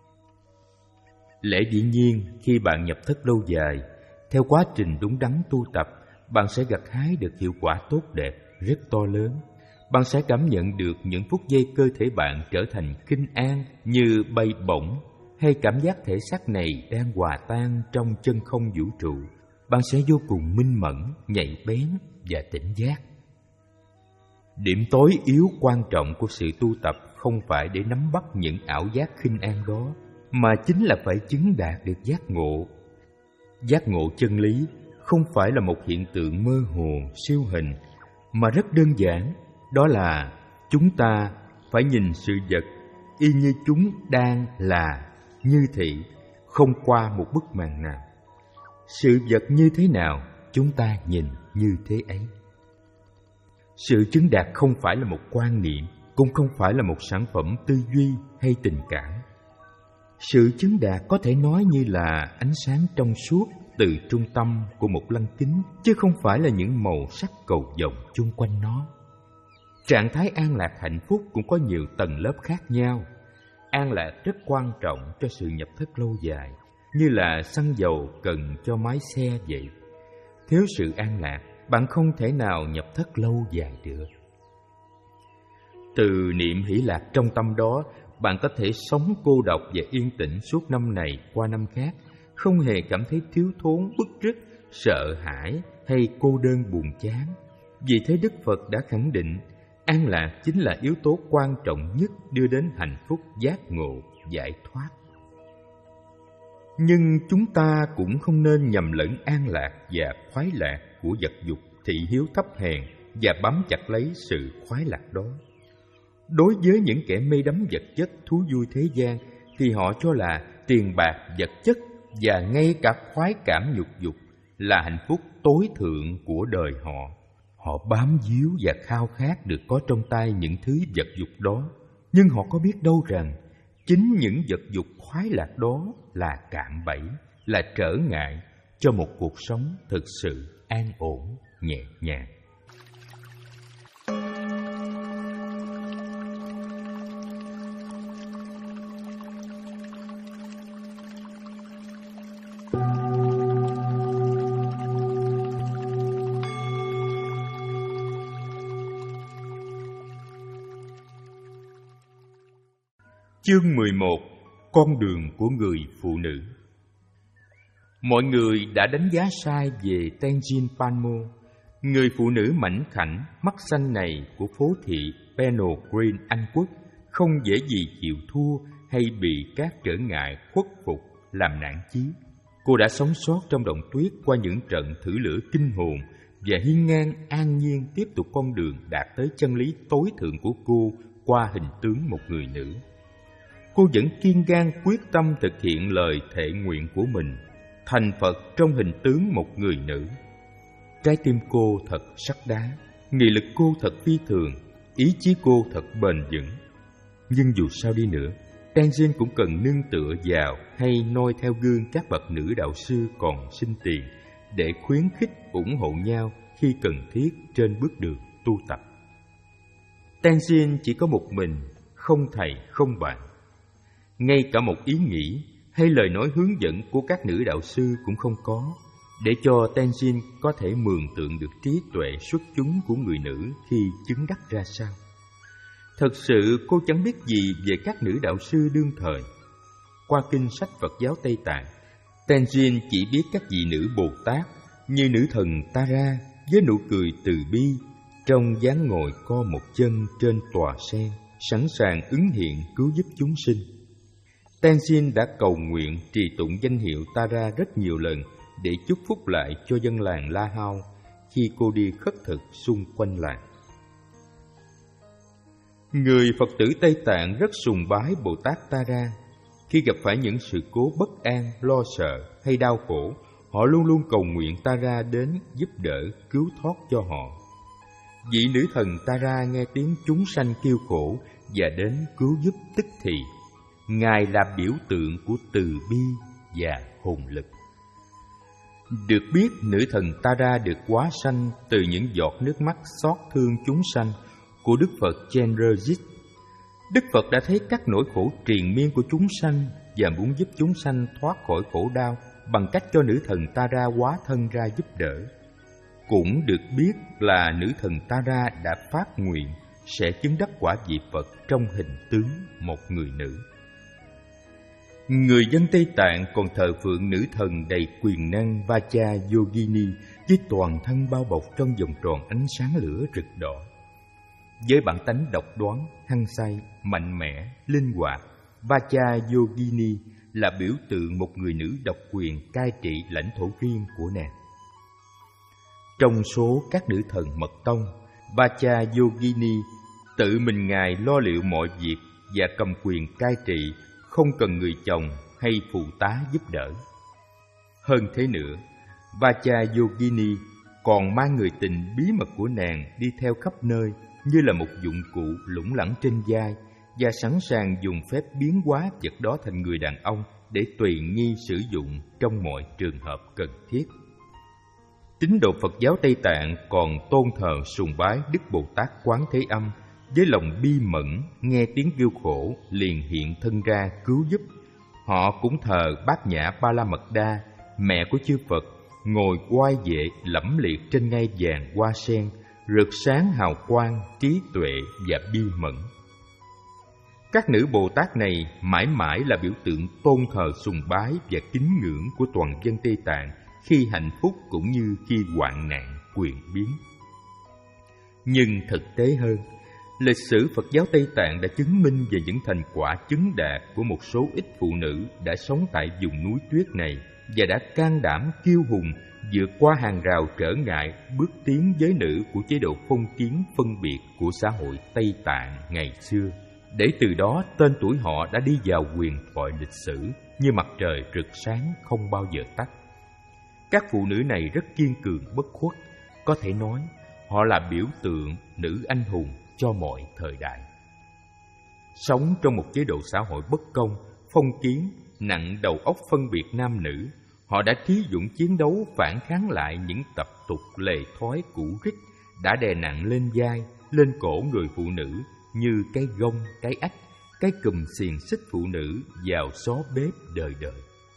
Lẽ dĩ nhiên, khi bạn nhập thất lâu dài, theo quá trình đúng đắn tu tập, bạn sẽ gặt hái được hiệu quả tốt đẹp, rất to lớn. Bạn sẽ cảm nhận được những phút giây cơ thể bạn trở thành kinh an như bay bổng, hay cảm giác thể xác này đang hòa tan trong chân không vũ trụ. Bạn sẽ vô cùng minh mẫn, nhạy bén và tỉnh giác. Điểm tối yếu quan trọng của sự tu tập không phải để nắm bắt những ảo giác khinh an đó, mà chính là phải chứng đạt được giác ngộ. Giác ngộ chân lý không phải là một hiện tượng mơ hồ, siêu hình, mà rất đơn giản, đó là chúng ta phải nhìn sự vật y như chúng đang là, như thị, không qua một bức màn nào. Sự vật như thế nào, chúng ta nhìn như thế ấy. Sự chứng đạt không phải là một quan niệm, cũng không phải là một sản phẩm tư duy hay tình cảm. Sự chứng đạt có thể nói như là ánh sáng trong suốt từ trung tâm của một lăng kính, chứ không phải là những màu sắc cầu vồng chung quanh nó. Trạng thái an lạc hạnh phúc cũng có nhiều tầng lớp khác nhau. An lạc rất quan trọng cho sự nhập thất lâu dài, như là xăng dầu cần cho máy xe vậy. Thiếu sự an lạc, bạn không thể nào nhập thất lâu dài được. Từ niệm hỷ lạc trong tâm đó, bạn có thể sống cô độc và yên tĩnh suốt năm này qua năm khác, không hề cảm thấy thiếu thốn, bứt rứt, sợ hãi hay cô đơn buồn chán. Vì thế Đức Phật đã khẳng định, an lạc chính là yếu tố quan trọng nhất đưa đến hạnh phúc, giác ngộ, giải thoát. Nhưng chúng ta cũng không nên nhầm lẫn an lạc và khoái lạc của vật dục, thị hiếu thấp hèn và bám chặt lấy sự khoái lạc đó. Đối với những kẻ mê đắm vật chất, thú vui thế gian, thì họ cho là tiền bạc, vật chất và ngay cả khoái cảm nhục dục là hạnh phúc tối thượng của đời họ. Họ bám víu và khao khát được có trong tay những thứ vật dục đó. Nhưng họ có biết đâu rằng chính những vật dục khoái lạc đó là cạm bẫy, là trở ngại cho một cuộc sống thực sự an ổn, nhẹ nhàng. Chương mười một. Con đường của người phụ nữ. Mọi người đã đánh giá sai về Tenzin Palmo, người phụ nữ mảnh khảnh, mắt xanh này của phố thị Penal Green, Anh Quốc, không dễ gì chịu thua hay bị các trở ngại khuất phục làm nản chí. Cô đã sống sót trong đồng tuyết qua những trận thử lửa kinh hồn và hiên ngang an nhiên tiếp tục con đường đạt tới chân lý tối thượng của cô qua hình tướng một người nữ. Cô vẫn kiên gan quyết tâm thực hiện lời thệ nguyện của mình, thành Phật trong hình tướng một người nữ. Trái tim cô thật sắt đá, nghị lực cô thật phi thường, ý chí cô thật bền vững. Nhưng dù sao đi nữa, Tenzin cũng cần nương tựa vào hay noi theo gương các bậc nữ đạo sư còn sinh tiền để khuyến khích ủng hộ nhau khi cần thiết trên bước đường tu tập. Tenzin chỉ có một mình, không thầy không bạn. Ngay cả một ý nghĩ hay lời nói hướng dẫn của các nữ đạo sư cũng không có, để cho Tenzin có thể mường tượng được trí tuệ xuất chúng của người nữ khi chứng đắc ra sao. Thật sự cô chẳng biết gì về các nữ đạo sư đương thời. Qua kinh sách Phật giáo Tây Tạng, Tenzin chỉ biết các vị nữ Bồ Tát như nữ thần Tara với nụ cười từ bi, trong dáng ngồi co một chân trên tòa sen, sẵn sàng ứng hiện cứu giúp chúng sinh. Tenzin đã cầu nguyện trì tụng danh hiệu Tara rất nhiều lần để chúc phúc lại cho dân làng La Hao, khi cô đi khất thực xung quanh làng. Người Phật tử Tây Tạng rất sùng bái Bồ Tát Tara. Khi gặp phải những sự cố bất an, lo sợ hay đau khổ, họ luôn luôn cầu nguyện Tara đến giúp đỡ, cứu thoát cho họ. Vị nữ thần Tara nghe tiếng chúng sanh kêu khổ và đến cứu giúp tức thì. Ngài là biểu tượng của từ bi và hồn lực. Được biết, nữ thần Tara được hóa sanh từ những giọt nước mắt xót thương chúng sanh của Đức Phật Chenrezig. Đức Phật đã thấy các nỗi khổ triền miên của chúng sanh và muốn giúp chúng sanh thoát khỏi khổ đau bằng cách cho nữ thần Tara hóa thân ra giúp đỡ. Cũng được biết là nữ thần Tara đã phát nguyện sẽ chứng đắc quả vị Phật trong hình tướng một người nữ. Người dân Tây Tạng còn thờ phượng nữ thần đầy quyền năng Vacha Yogini với toàn thân bao bọc trong vòng tròn ánh sáng lửa rực đỏ. Với bản tánh độc đoán, hăng say, mạnh mẽ, linh hoạt, Vacha Yogini là biểu tượng một người nữ độc quyền cai trị lãnh thổ riêng của nàng. Trong số các nữ thần mật tông, Vacha Yogini tự mình Ngài lo liệu mọi việc và cầm quyền cai trị, không cần người chồng hay phụ tá giúp đỡ. Hơn thế nữa, Vacha Yogini còn mang người tình bí mật của nàng đi theo khắp nơi như là một dụng cụ lủng lẳng trên vai và sẵn sàng dùng phép biến hóa vật đó thành người đàn ông để tùy nghi sử dụng trong mọi trường hợp cần thiết. Tín đồ Phật giáo Tây Tạng còn tôn thờ sùng bái Đức Bồ Tát Quán Thế Âm, với lòng bi mẫn nghe tiếng kêu khổ liền hiện thân ra cứu giúp. Họ cũng thờ Bát Nhã Ba La Mật Đa, mẹ của chư Phật, ngồi oai vệ lẫm liệt trên ngai vàng hoa sen, rực sáng hào quang, trí tuệ và bi mẫn. Các nữ Bồ Tát này mãi mãi là biểu tượng tôn thờ sùng bái và kính ngưỡng của toàn dân Tây Tạng khi hạnh phúc cũng như khi hoạn nạn quyền biến. Nhưng thực tế hơn, lịch sử Phật giáo Tây Tạng đã chứng minh về những thành quả chứng đạt của một số ít phụ nữ đã sống tại vùng núi tuyết này và đã can đảm kiêu hùng vượt qua hàng rào trở ngại bước tiến giới nữ của chế độ phong kiến phân biệt của xã hội Tây Tạng ngày xưa, để từ đó tên tuổi họ đã đi vào huyền thoại lịch sử như mặt trời rực sáng không bao giờ tắt. Các phụ nữ này rất kiên cường bất khuất, có thể nói họ là biểu tượng nữ anh hùng cho mọi thời đại. Sống trong một chế độ xã hội bất công, phong kiến, nặng đầu óc phân biệt nam nữ, họ đã trí dũng chiến đấu phản kháng lại những tập tục lề thói cũ rích đã đè nặng lên vai, lên cổ người phụ nữ như cái gông, cái ách, cái cùm xiềng xích phụ nữ vào xó bếp đời đời.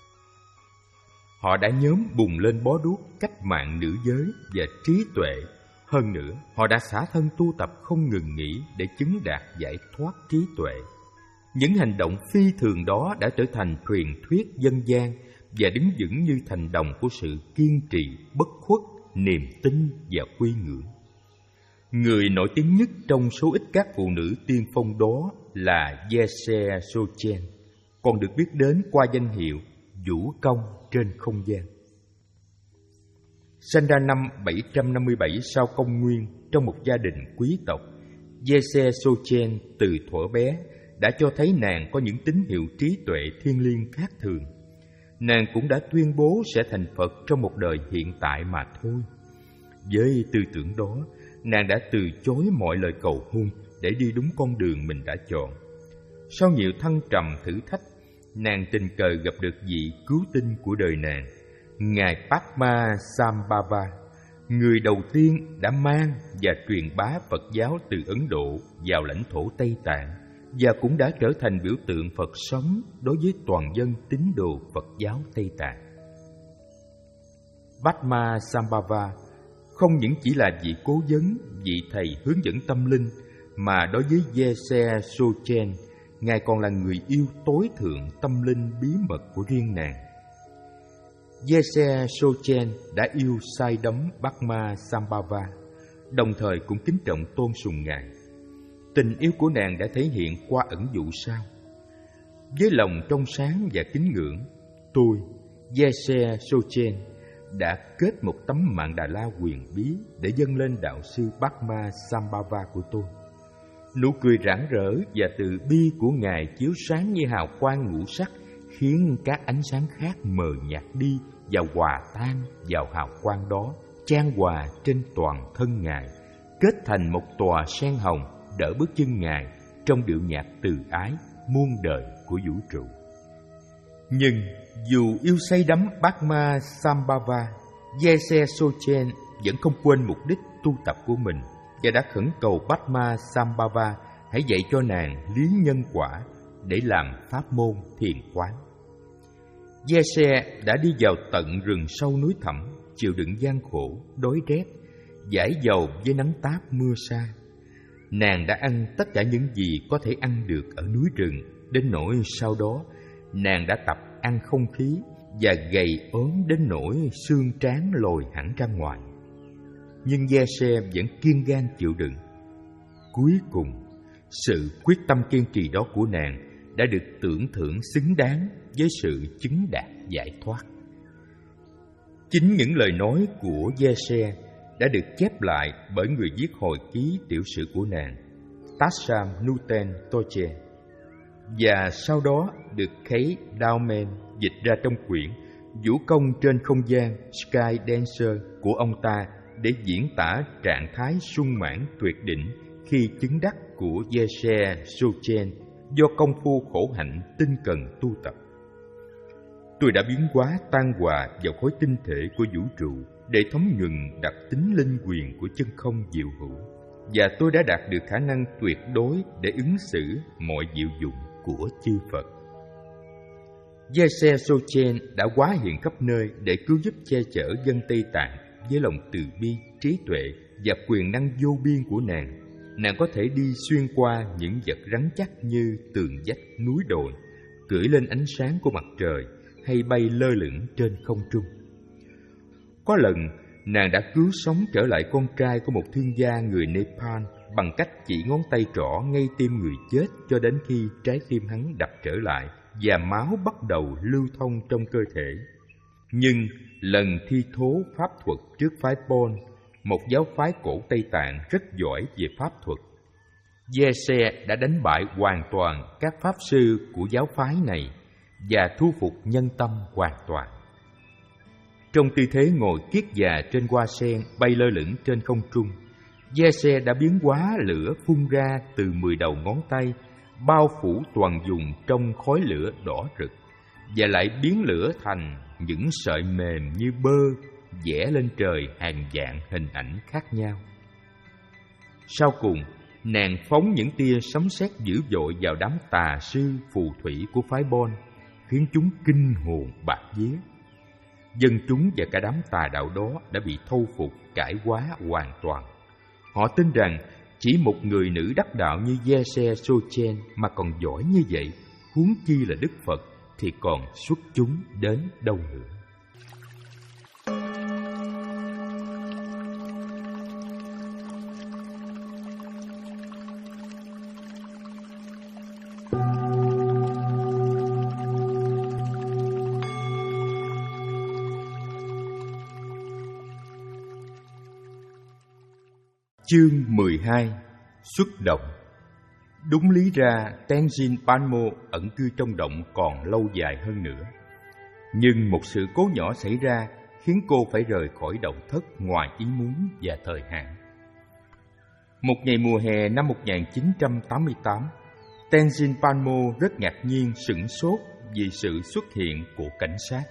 Họ đã nhóm bùng lên bó đuốc cách mạng nữ giới và trí tuệ. Hơn nữa, họ đã xả thân tu tập không ngừng nghỉ để chứng đạt giải thoát trí tuệ. Những hành động phi thường đó đã trở thành truyền thuyết dân gian và đứng vững như thành đồng của sự kiên trì, bất khuất, niềm tin và quy ngưỡng. Người nổi tiếng nhất trong số ít các phụ nữ tiên phong đó là Yese Sochen, còn được biết đến qua danh hiệu Vũ Công trên không gian. Sinh ra năm bảy trăm năm mươi bảy sau công nguyên trong một gia đình quý tộc, Yese Sochen từ thuở bé đã cho thấy nàng có những tín hiệu trí tuệ thiêng liêng khác thường. Nàng cũng đã tuyên bố sẽ thành Phật trong một đời hiện tại mà thôi. Với tư tưởng đó, nàng đã từ chối mọi lời cầu hôn để đi đúng con đường mình đã chọn. Sau nhiều thăng trầm thử thách, nàng tình cờ gặp được vị cứu tinh của đời nàng, Ngài Padmasambhava, người đầu tiên đã mang và truyền bá Phật giáo từ Ấn Độ vào lãnh thổ Tây Tạng, và cũng đã trở thành biểu tượng Phật sống đối với toàn dân tín đồ Phật giáo Tây Tạng. Padmasambhava không những chỉ là vị cố vấn, vị thầy hướng dẫn tâm linh, mà đối với Yese Sochen, Ngài còn là người yêu tối thượng tâm linh bí mật của riêng nàng. Yese Sochen đã yêu say đắm Padmasambhava, đồng thời cũng kính trọng tôn sùng Ngài. Tình yêu của nàng đã thể hiện qua ẩn dụ sau: với lòng trong sáng và kính ngưỡng, tôi, Yese Sochen, đã kết một tấm mạn Đà La huyền bí để dâng lên đạo sư Padma Sambhava của tôi. Nụ cười rạng rỡ và từ bi của Ngài chiếu sáng như hào quang ngũ sắc, khiến các ánh sáng khác mờ nhạt đi và hòa tan vào hào quang đó, chan hòa trên toàn thân Ngài, kết thành một tòa sen hồng đỡ bước chân Ngài trong điệu nhạc từ ái muôn đời của vũ trụ. Nhưng dù yêu say đắm Padma Sambhava, Yese Sochen vẫn không quên mục đích tu tập của mình và đã khẩn cầu Padma Sambhava hãy dạy cho nàng lý nhân quả để làm pháp môn thiền quán. Yese đã đi vào tận rừng sâu núi thẳm, chịu đựng gian khổ, đói rét, dãi dầu với nắng táp mưa sa. Nàng đã ăn tất cả những gì có thể ăn được ở núi rừng, đến nỗi sau đó nàng đã tập ăn không khí và gầy ốm đến nỗi xương trán lồi hẳn ra ngoài. Nhưng Yese vẫn kiên gan chịu đựng. Cuối cùng, sự quyết tâm kiên trì đó của nàng đã được tưởng thưởng xứng đáng với sự chứng đạt giải thoát. Chính những lời nói của Yese đã được chép lại bởi người viết hồi ký tiểu sử của nàng, Tasham Nuten Toche, và sau đó được Kate Dowman dịch ra trong quyển Vũ công trên không gian Sky Dancer của ông ta để diễn tả trạng thái sung mãn tuyệt đỉnh khi chứng đắc của Yese Sochen do công phu khổ hạnh tinh cần tu tập. Tôi đã biến hóa tan hòa vào khối tinh thể của vũ trụ để thấm nhuần đặc tính linh quyền của chân không diệu hữu, và tôi đã đạt được khả năng tuyệt đối để ứng xử mọi diệu dụng của chư Phật. Yese Sochen đã hóa hiện khắp nơi để cứu giúp che chở dân Tây Tạng với lòng từ bi, trí tuệ và quyền năng vô biên của nàng. Nàng có thể đi xuyên qua những vật rắn chắc như tường vách núi đồi, cưỡi lên ánh sáng của mặt trời hay bay lơ lửng trên không trung. Có lần, nàng đã cứu sống trở lại con trai của một thương gia người Nepal bằng cách chỉ ngón tay trỏ ngay tim người chết cho đến khi trái tim hắn đập trở lại và máu bắt đầu lưu thông trong cơ thể. Nhưng lần thi thố pháp thuật trước phái Bon, một giáo phái cổ Tây Tạng rất giỏi về pháp thuật, Yese đã đánh bại hoàn toàn các pháp sư của giáo phái này và thu phục nhân tâm hoàn toàn. Trong tư thế ngồi kiết già trên hoa sen bay lơ lửng trên không trung, Yese đã biến hóa lửa phun ra từ mười đầu ngón tay, bao phủ toàn vùng trong khói lửa đỏ rực, và lại biến lửa thành những sợi mềm như bơ vẽ lên trời hàng vạn hình ảnh khác nhau. Sau cùng, nàng phóng những tia sấm sét dữ dội vào đám tà sư phù thủy của phái Bon, khiến chúng kinh hồn bạt vía. Dân chúng và cả đám tà đạo đó đã bị thâu phục, cải hóa hoàn toàn. Họ tin rằng chỉ một người nữ đắc đạo như Yese Sochen mà còn giỏi như vậy, huống chi là Đức Phật, thì còn xuất chúng đến đâu nữa. Chương mười hai. Xuất động. Đúng lý ra, Tenzin Palmo ẩn cư trong động còn lâu dài hơn nữa. Nhưng một sự cố nhỏ xảy ra khiến cô phải rời khỏi động thất ngoài ý muốn và thời hạn. Một ngày mùa hè năm một nghìn chín trăm tám mươi tám, Tenzin Palmo rất ngạc nhiên sửng sốt vì sự xuất hiện của cảnh sát.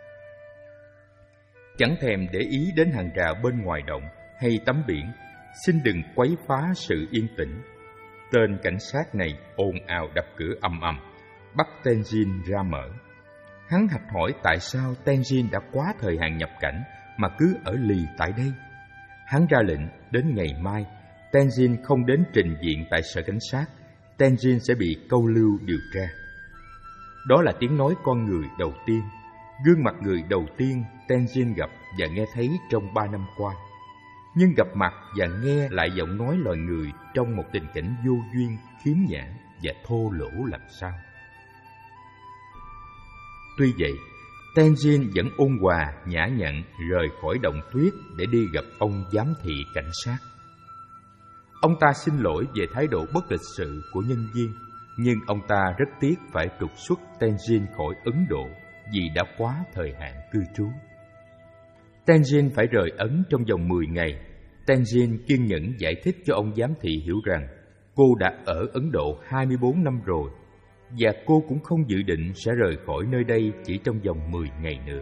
Chẳng thèm để ý đến hàng rào bên ngoài động hay tấm biển "Xin đừng quấy phá sự yên tĩnh", tên cảnh sát này ồn ào đập cửa ầm ầm, bắt Tenzin ra mở. Hắn hạch hỏi tại sao Tenzin đã quá thời hạn nhập cảnh mà cứ ở lì tại đây. Hắn ra lệnh đến ngày mai Tenzin không đến trình diện tại sở cảnh sát, Tenzin sẽ bị câu lưu điều tra. Đó là tiếng nói con người đầu tiên, gương mặt người đầu tiên Tenzin gặp và nghe thấy trong ba năm qua. Nhưng gặp mặt và nghe lại giọng nói loài người trong một tình cảnh vô duyên, khiếm nhã và thô lỗ làm sao. Tuy vậy, Tenzin vẫn ôn hòa, nhã nhặn rời khỏi Động Tuyết để đi gặp ông giám thị cảnh sát. Ông ta xin lỗi về thái độ bất lịch sự của nhân viên, nhưng ông ta rất tiếc phải trục xuất Tenzin khỏi Ấn Độ vì đã quá thời hạn cư trú. Tenzin phải rời Ấn trong vòng mười ngày. Tenzin kiên nhẫn giải thích cho ông giám thị hiểu rằng cô đã ở Ấn Độ hai mươi bốn năm rồi, và cô cũng không dự định sẽ rời khỏi nơi đây chỉ trong vòng mười ngày nữa.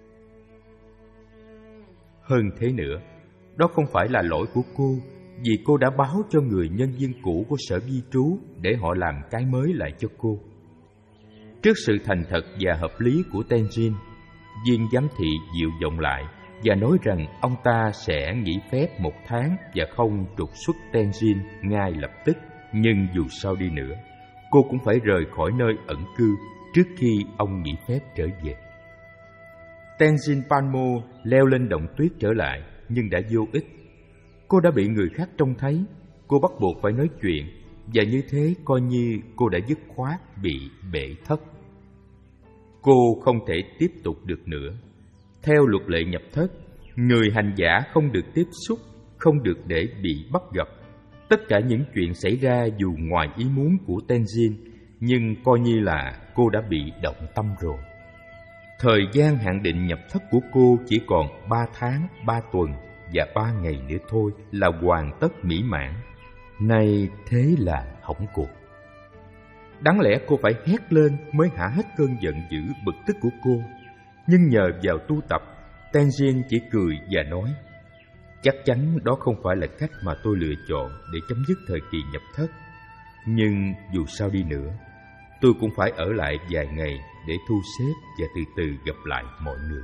Hơn thế nữa, đó không phải là lỗi của cô, vì cô đã báo cho người nhân viên cũ của sở di trú để họ làm cái mới lại cho cô. Trước sự thành thật và hợp lý của Tenzin, viên giám thị dịu giọng lại và nói rằng ông ta sẽ nghỉ phép một tháng và không trục xuất Tenzin ngay lập tức. Nhưng dù sao đi nữa, cô cũng phải rời khỏi nơi ẩn cư trước khi ông nghỉ phép trở về. Tenzin Palmo leo lên Động Tuyết trở lại, nhưng đã vô ích. Cô đã bị người khác trông thấy, cô bắt buộc phải nói chuyện, và như thế coi như cô đã dứt khoát bị bể thất. Cô không thể tiếp tục được nữa. Theo luật lệ nhập thất, người hành giả không được tiếp xúc, không được để bị bắt gặp. Tất cả những chuyện xảy ra dù ngoài ý muốn của Tenzin, nhưng coi như là cô đã bị động tâm rồi. Thời gian hạn định nhập thất của cô chỉ còn ba tháng, ba tuần và ba ngày nữa thôi là hoàn tất mỹ mãn. Nay thế là hỏng cuộc. Đáng lẽ cô phải hét lên mới hả hết cơn giận dữ bực tức của cô. Nhưng nhờ vào tu tập, Tenzin chỉ cười và nói: chắc chắn đó không phải là cách mà tôi lựa chọn để chấm dứt thời kỳ nhập thất. Nhưng dù sao đi nữa, tôi cũng phải ở lại vài ngày để thu xếp và từ từ gặp lại mọi người.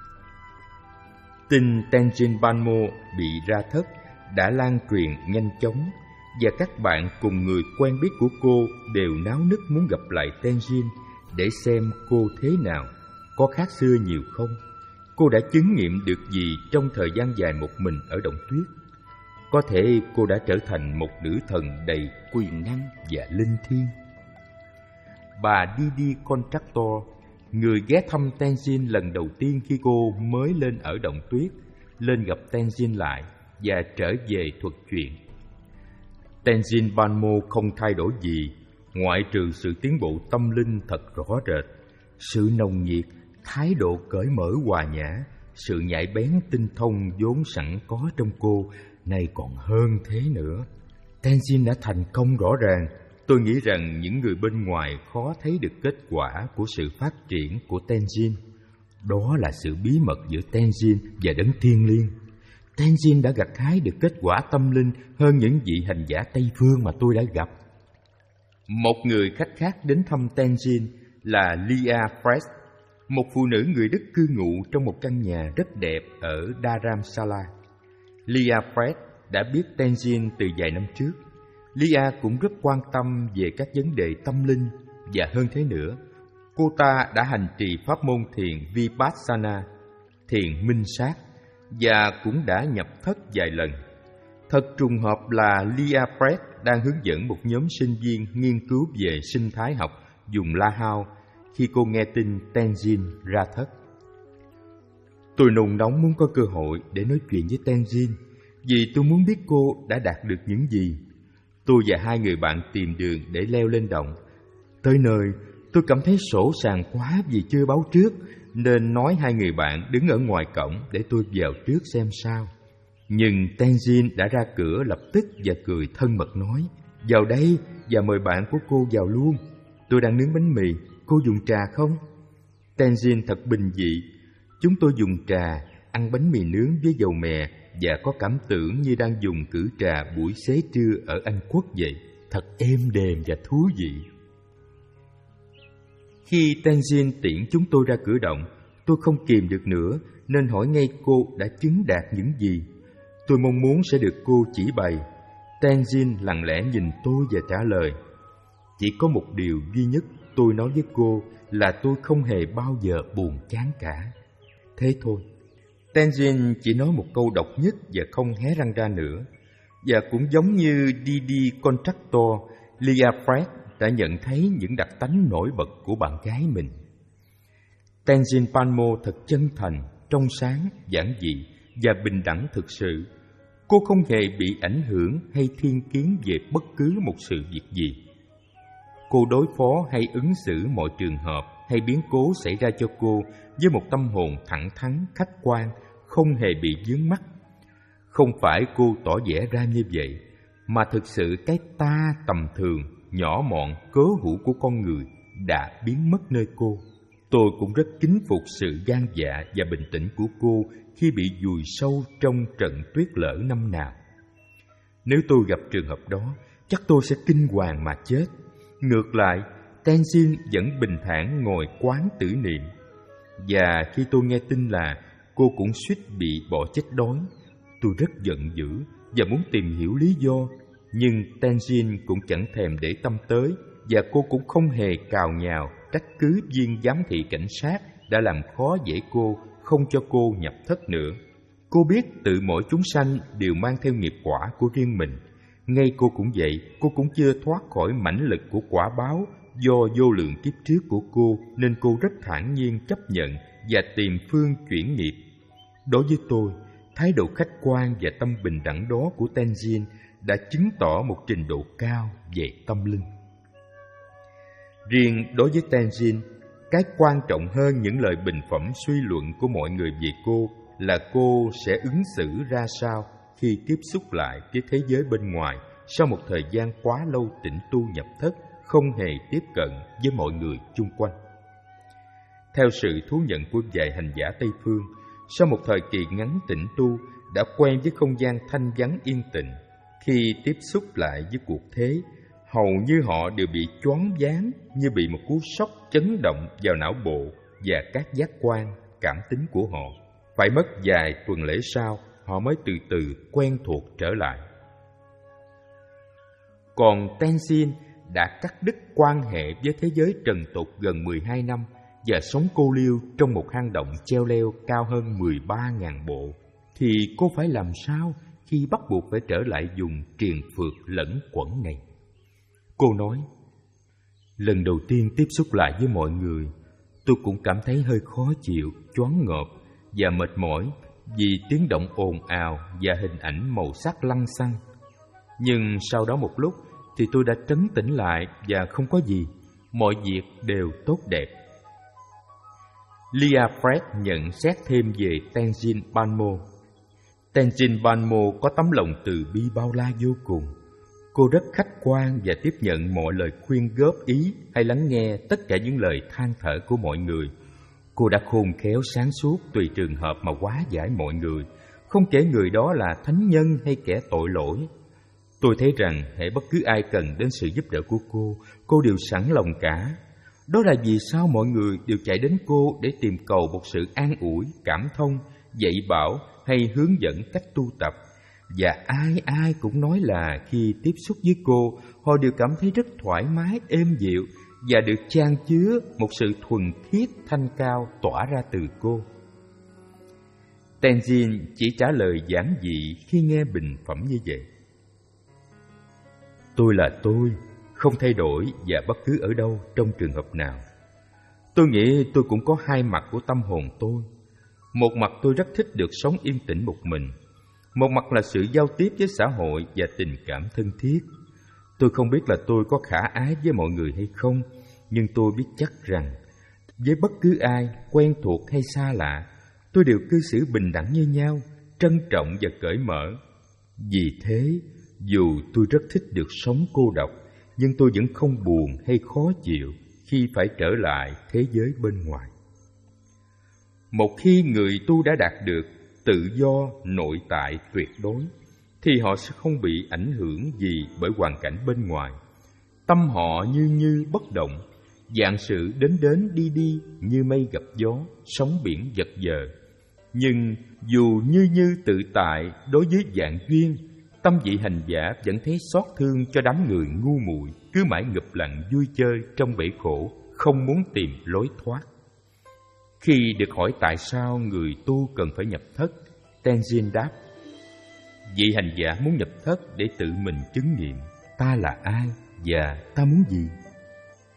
Tin Tenzin Palmo bị ra thất đã lan truyền nhanh chóng, và các bạn cùng người quen biết của cô đều náo nức muốn gặp lại Tenzin để xem cô thế nào, có khác xưa nhiều không. Cô đã chứng nghiệm được gì trong thời gian dài một mình ở Động Tuyết? Có thể cô đã trở thành một nữ thần đầy quyền năng và linh thiêng. Bà Didi Contractor, người ghé thăm Tenzin lần đầu tiên khi cô mới lên ở Động Tuyết, lên gặp Tenzin lại và trở về thuật chuyện. Tenzin Palmo không thay đổi gì, ngoại trừ sự tiến bộ tâm linh thật rõ rệt, sự nồng nhiệt, thái độ cởi mở hòa nhã, sự nhạy bén tinh thông vốn sẵn có trong cô, nay còn hơn thế nữa. Tenzin đã thành công rõ ràng. Tôi nghĩ rằng những người bên ngoài khó thấy được kết quả của sự phát triển của Tenzin. Đó là sự bí mật giữa Tenzin và đấng thiên liêng. Tenzin đã gặt hái được kết quả tâm linh hơn những vị hành giả Tây phương mà tôi đã gặp. Một người khách khác đến thăm Tenzin là Leah Fresh, một phụ nữ người Đức cư ngụ trong một căn nhà rất đẹp ở Dharamsala. Leah Fresh đã biết Tenzin từ vài năm trước. Leah cũng rất quan tâm về các vấn đề tâm linh, và hơn thế nữa, cô ta đã hành trì pháp môn thiền Vipassana, thiền minh sát, và cũng đã nhập thất vài lần. Thật trùng hợp là Leah Fresh đang hướng dẫn một nhóm sinh viên nghiên cứu về sinh thái học vùng Laos khi cô nghe tin Tenzin ra thất. Tôi nôn nóng muốn có cơ hội để nói chuyện với Tenzin, vì tôi muốn biết cô đã đạt được những gì. Tôi và hai người bạn tìm đường để leo lên động. Tới nơi, tôi cảm thấy sổ sàng quá vì chưa báo trước, nên nói hai người bạn đứng ở ngoài cổng để tôi vào trước xem sao. Nhưng Tenzin đã ra cửa lập tức và cười thân mật nói: vào đây và mời bạn của cô vào luôn. Tôi đang nướng bánh mì, cô dùng trà không? Tenzin thật bình dị. Chúng tôi dùng trà, ăn bánh mì nướng với dầu mè và có cảm tưởng như đang dùng cữ trà buổi xế trưa ở Anh Quốc vậy. Thật êm đềm và thú vị. Khi Tenzin tiễn chúng tôi ra cửa động, tôi không kìm được nữa nên hỏi ngay cô đã chứng đạt những gì. Tôi mong muốn sẽ được cô chỉ bày. Tenzin lặng lẽ nhìn tôi và trả lời: chỉ có một điều duy nhất tôi nói với cô là tôi không hề bao giờ buồn chán cả. Thế thôi. Tenzin chỉ nói một câu độc nhất và không hé răng ra nữa. Và cũng giống như Didi Contractor, Leah Fresh đã nhận thấy những đặc tánh nổi bật của bạn gái mình. Tenzin Palmo thật chân thành, trong sáng, giản dị và bình đẳng thực sự. Cô không hề bị ảnh hưởng hay thiên kiến về bất cứ một sự việc gì. Cô đối phó hay ứng xử mọi trường hợp hay biến cố xảy ra cho cô với một tâm hồn thẳng thắn, khách quan, không hề bị vướng mắc. Không phải cô tỏ vẻ ra như vậy, mà thực sự cái ta tầm thường, nhỏ mọn, cớ hữu của con người đã biến mất nơi cô. Tôi cũng rất kính phục sự gan dạ và bình tĩnh của cô khi bị vùi sâu trong trận tuyết lở năm nào. Nếu tôi gặp trường hợp đó, chắc tôi sẽ kinh hoàng mà chết. Ngược lại, Tenzin vẫn bình thản ngồi quán tử niệm. Và khi tôi nghe tin là cô cũng suýt bị bỏ chết đói, tôi rất giận dữ và muốn tìm hiểu lý do. Nhưng Tenzin cũng chẳng thèm để tâm tới, và cô cũng không hề cào nhào trách cứ viên giám thị cảnh sát đã làm khó dễ cô, không cho cô nhập thất nữa. Cô biết tự mỗi chúng sanh đều mang theo nghiệp quả của riêng mình. Ngay cô cũng vậy, cô cũng chưa thoát khỏi mãnh lực của quả báo do vô lượng kiếp trước của cô, nên cô rất thản nhiên chấp nhận và tìm phương chuyển nghiệp. Đối với tôi, thái độ khách quan và tâm bình đẳng đó của Tenzin đã chứng tỏ một trình độ cao về tâm linh. Riêng đối với Tenzin, cái quan trọng hơn những lời bình phẩm suy luận của mọi người về cô là cô sẽ ứng xử ra sao khi tiếp xúc lại với thế giới bên ngoài sau một thời gian quá lâu tĩnh tu nhập thất, không hề tiếp cận với mọi người chung quanh. Theo sự thú nhận của vài hành giả Tây Phương, sau một thời kỳ ngắn tĩnh tu đã quen với không gian thanh vắng yên tĩnh, khi tiếp xúc lại với cuộc thế, hầu như họ đều bị choáng váng, như bị một cú sốc chấn động vào não bộ và các giác quan, cảm tính của họ. Phải mất vài tuần lễ sau, họ mới từ từ quen thuộc trở lại. Còn Tenzin đã cắt đứt quan hệ với thế giới trần tục gần mười hai năm và sống cô liêu trong một hang động treo leo cao hơn mười ba nghìn bộ, thì cô phải làm sao khi bắt buộc phải trở lại vùng triền phượt lẫn quẩn này? Cô nói, lần đầu tiên tiếp xúc lại với mọi người, tôi cũng cảm thấy hơi khó chịu, choáng ngợp và mệt mỏi vì tiếng động ồn ào và hình ảnh màu sắc lăng xăng. Nhưng sau đó một lúc thì tôi đã trấn tĩnh lại và không có gì, mọi việc đều tốt đẹp. Lia Fred nhận xét thêm về Tenzin Palmo. Tenzin Palmo có tấm lòng từ bi bao la vô cùng. Cô rất khách quan và tiếp nhận mọi lời khuyên góp ý hay lắng nghe tất cả những lời than thở của mọi người. Cô đã khôn khéo sáng suốt tùy trường hợp mà hóa giải mọi người, không kể người đó là thánh nhân hay kẻ tội lỗi. Tôi thấy rằng hễ bất cứ ai cần đến sự giúp đỡ của cô, cô đều sẵn lòng cả. Đó là vì sao mọi người đều chạy đến cô để tìm cầu một sự an ủi, cảm thông, dạy bảo hay hướng dẫn cách tu tập. Và ai ai cũng nói là khi tiếp xúc với cô, họ đều cảm thấy rất thoải mái, êm dịu và được chan chứa một sự thuần khiết thanh cao tỏa ra từ cô. Tenzin chỉ trả lời giản dị khi nghe bình phẩm như vậy. Tôi là tôi, không thay đổi và bất cứ ở đâu trong trường hợp nào. Tôi nghĩ tôi cũng có hai mặt của tâm hồn tôi. Một mặt tôi rất thích được sống yên tĩnh một mình. Một mặt là sự giao tiếp với xã hội và tình cảm thân thiết. Tôi không biết là tôi có khả ái với mọi người hay không, nhưng tôi biết chắc rằng với bất cứ ai, quen thuộc hay xa lạ, tôi đều cư xử bình đẳng như nhau, trân trọng và cởi mở. Vì thế, dù tôi rất thích được sống cô độc, nhưng tôi vẫn không buồn hay khó chịu khi phải trở lại thế giới bên ngoài. Một khi người tu đã đạt được tự do nội tại tuyệt đối, thì họ sẽ không bị ảnh hưởng gì bởi hoàn cảnh bên ngoài. Tâm họ như như bất động, vạn sự đến đến đi đi như mây gặp gió, sóng biển vật vờ. Nhưng dù như như tự tại đối với vạn duyên, tâm vị hành giả vẫn thấy xót thương cho đám người ngu muội cứ mãi ngụp lặn vui chơi trong bể khổ, không muốn tìm lối thoát. Khi được hỏi tại sao người tu cần phải nhập thất, Tenzin đáp, vị hành giả muốn nhập thất để tự mình chứng nghiệm ta là ai và ta muốn gì.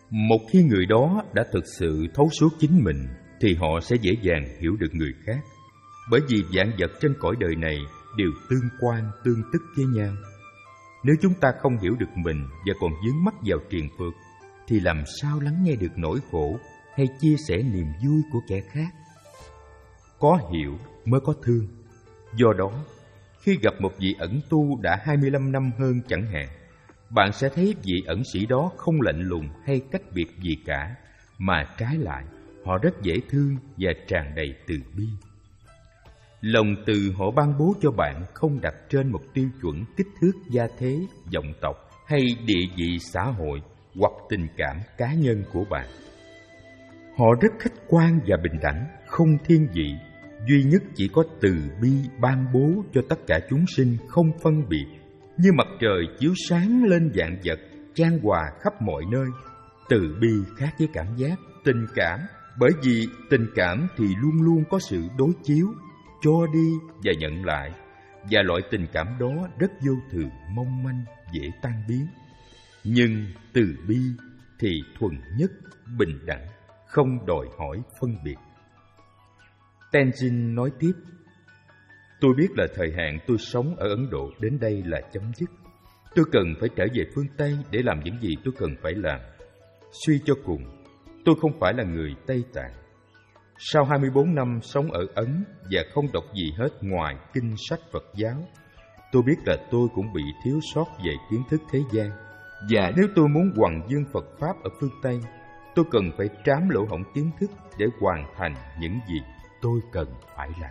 Một khi người đó đã thực sự thấu suốt chính mình thì họ sẽ dễ dàng hiểu được người khác. Bởi vì vạn vật trên cõi đời này đều tương quan, tương tức với nhau. Nếu chúng ta không hiểu được mình và còn vướng mắc vào triền phược thì làm sao lắng nghe được nỗi khổ hay chia sẻ niềm vui của kẻ khác? Có hiểu mới có thương. Do đó, khi gặp một vị ẩn tu đã hai mươi lăm năm hơn chẳng hạn, bạn sẽ thấy vị ẩn sĩ đó không lạnh lùng hay cách biệt gì cả, mà trái lại, họ rất dễ thương và tràn đầy từ bi. Lòng từ họ ban bố cho bạn không đặt trên một tiêu chuẩn kích thước gia thế, vọng tộc hay địa vị xã hội hoặc tình cảm cá nhân của bạn. Họ rất khách quan và bình đẳng, không thiên vị, duy nhất chỉ có từ bi ban bố cho tất cả chúng sinh không phân biệt, như mặt trời chiếu sáng lên vạn vật, chan hòa khắp mọi nơi. Từ bi khác với cảm giác, tình cảm, bởi vì tình cảm thì luôn luôn có sự đối chiếu, cho đi và nhận lại, và loại tình cảm đó rất vô thường, mong manh, dễ tan biến. Nhưng từ bi thì thuần nhất, bình đẳng, không đòi hỏi phân biệt. Tenzin nói tiếp: Tôi biết là thời hạn tôi sống ở Ấn Độ đến đây là chấm dứt. Tôi cần phải trở về phương Tây để làm những gì tôi cần phải làm. Suy cho cùng, tôi không phải là người Tây Tạng. Sau hai mươi bốn năm sống ở Ấn và không đọc gì hết ngoài kinh sách Phật giáo, tôi biết là tôi cũng bị thiếu sót về kiến thức thế gian. Và nếu tôi muốn hoằng dương Phật Pháp ở phương Tây, tôi cần phải trám lỗ hổng kiến thức để hoàn thành những gì tôi cần phải làm.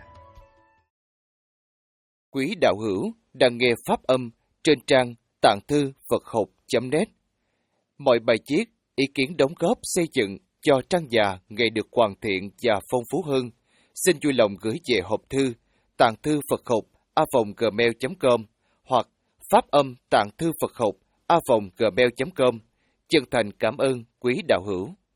Quý đạo hữu đang nghe pháp âm trên trang tạng thư Phật học chấm net. Mọi bài viết, ý kiến đóng góp xây dựng cho trang già ngày được hoàn thiện và phong phú hơn, xin vui lòng gửi về hộp thư tạng thư Phật học a vòng gmail chấm com hoặc pháp âm tạng thư Phật học a vòng gmail chấm com. Chân thành cảm ơn quý đạo hữu.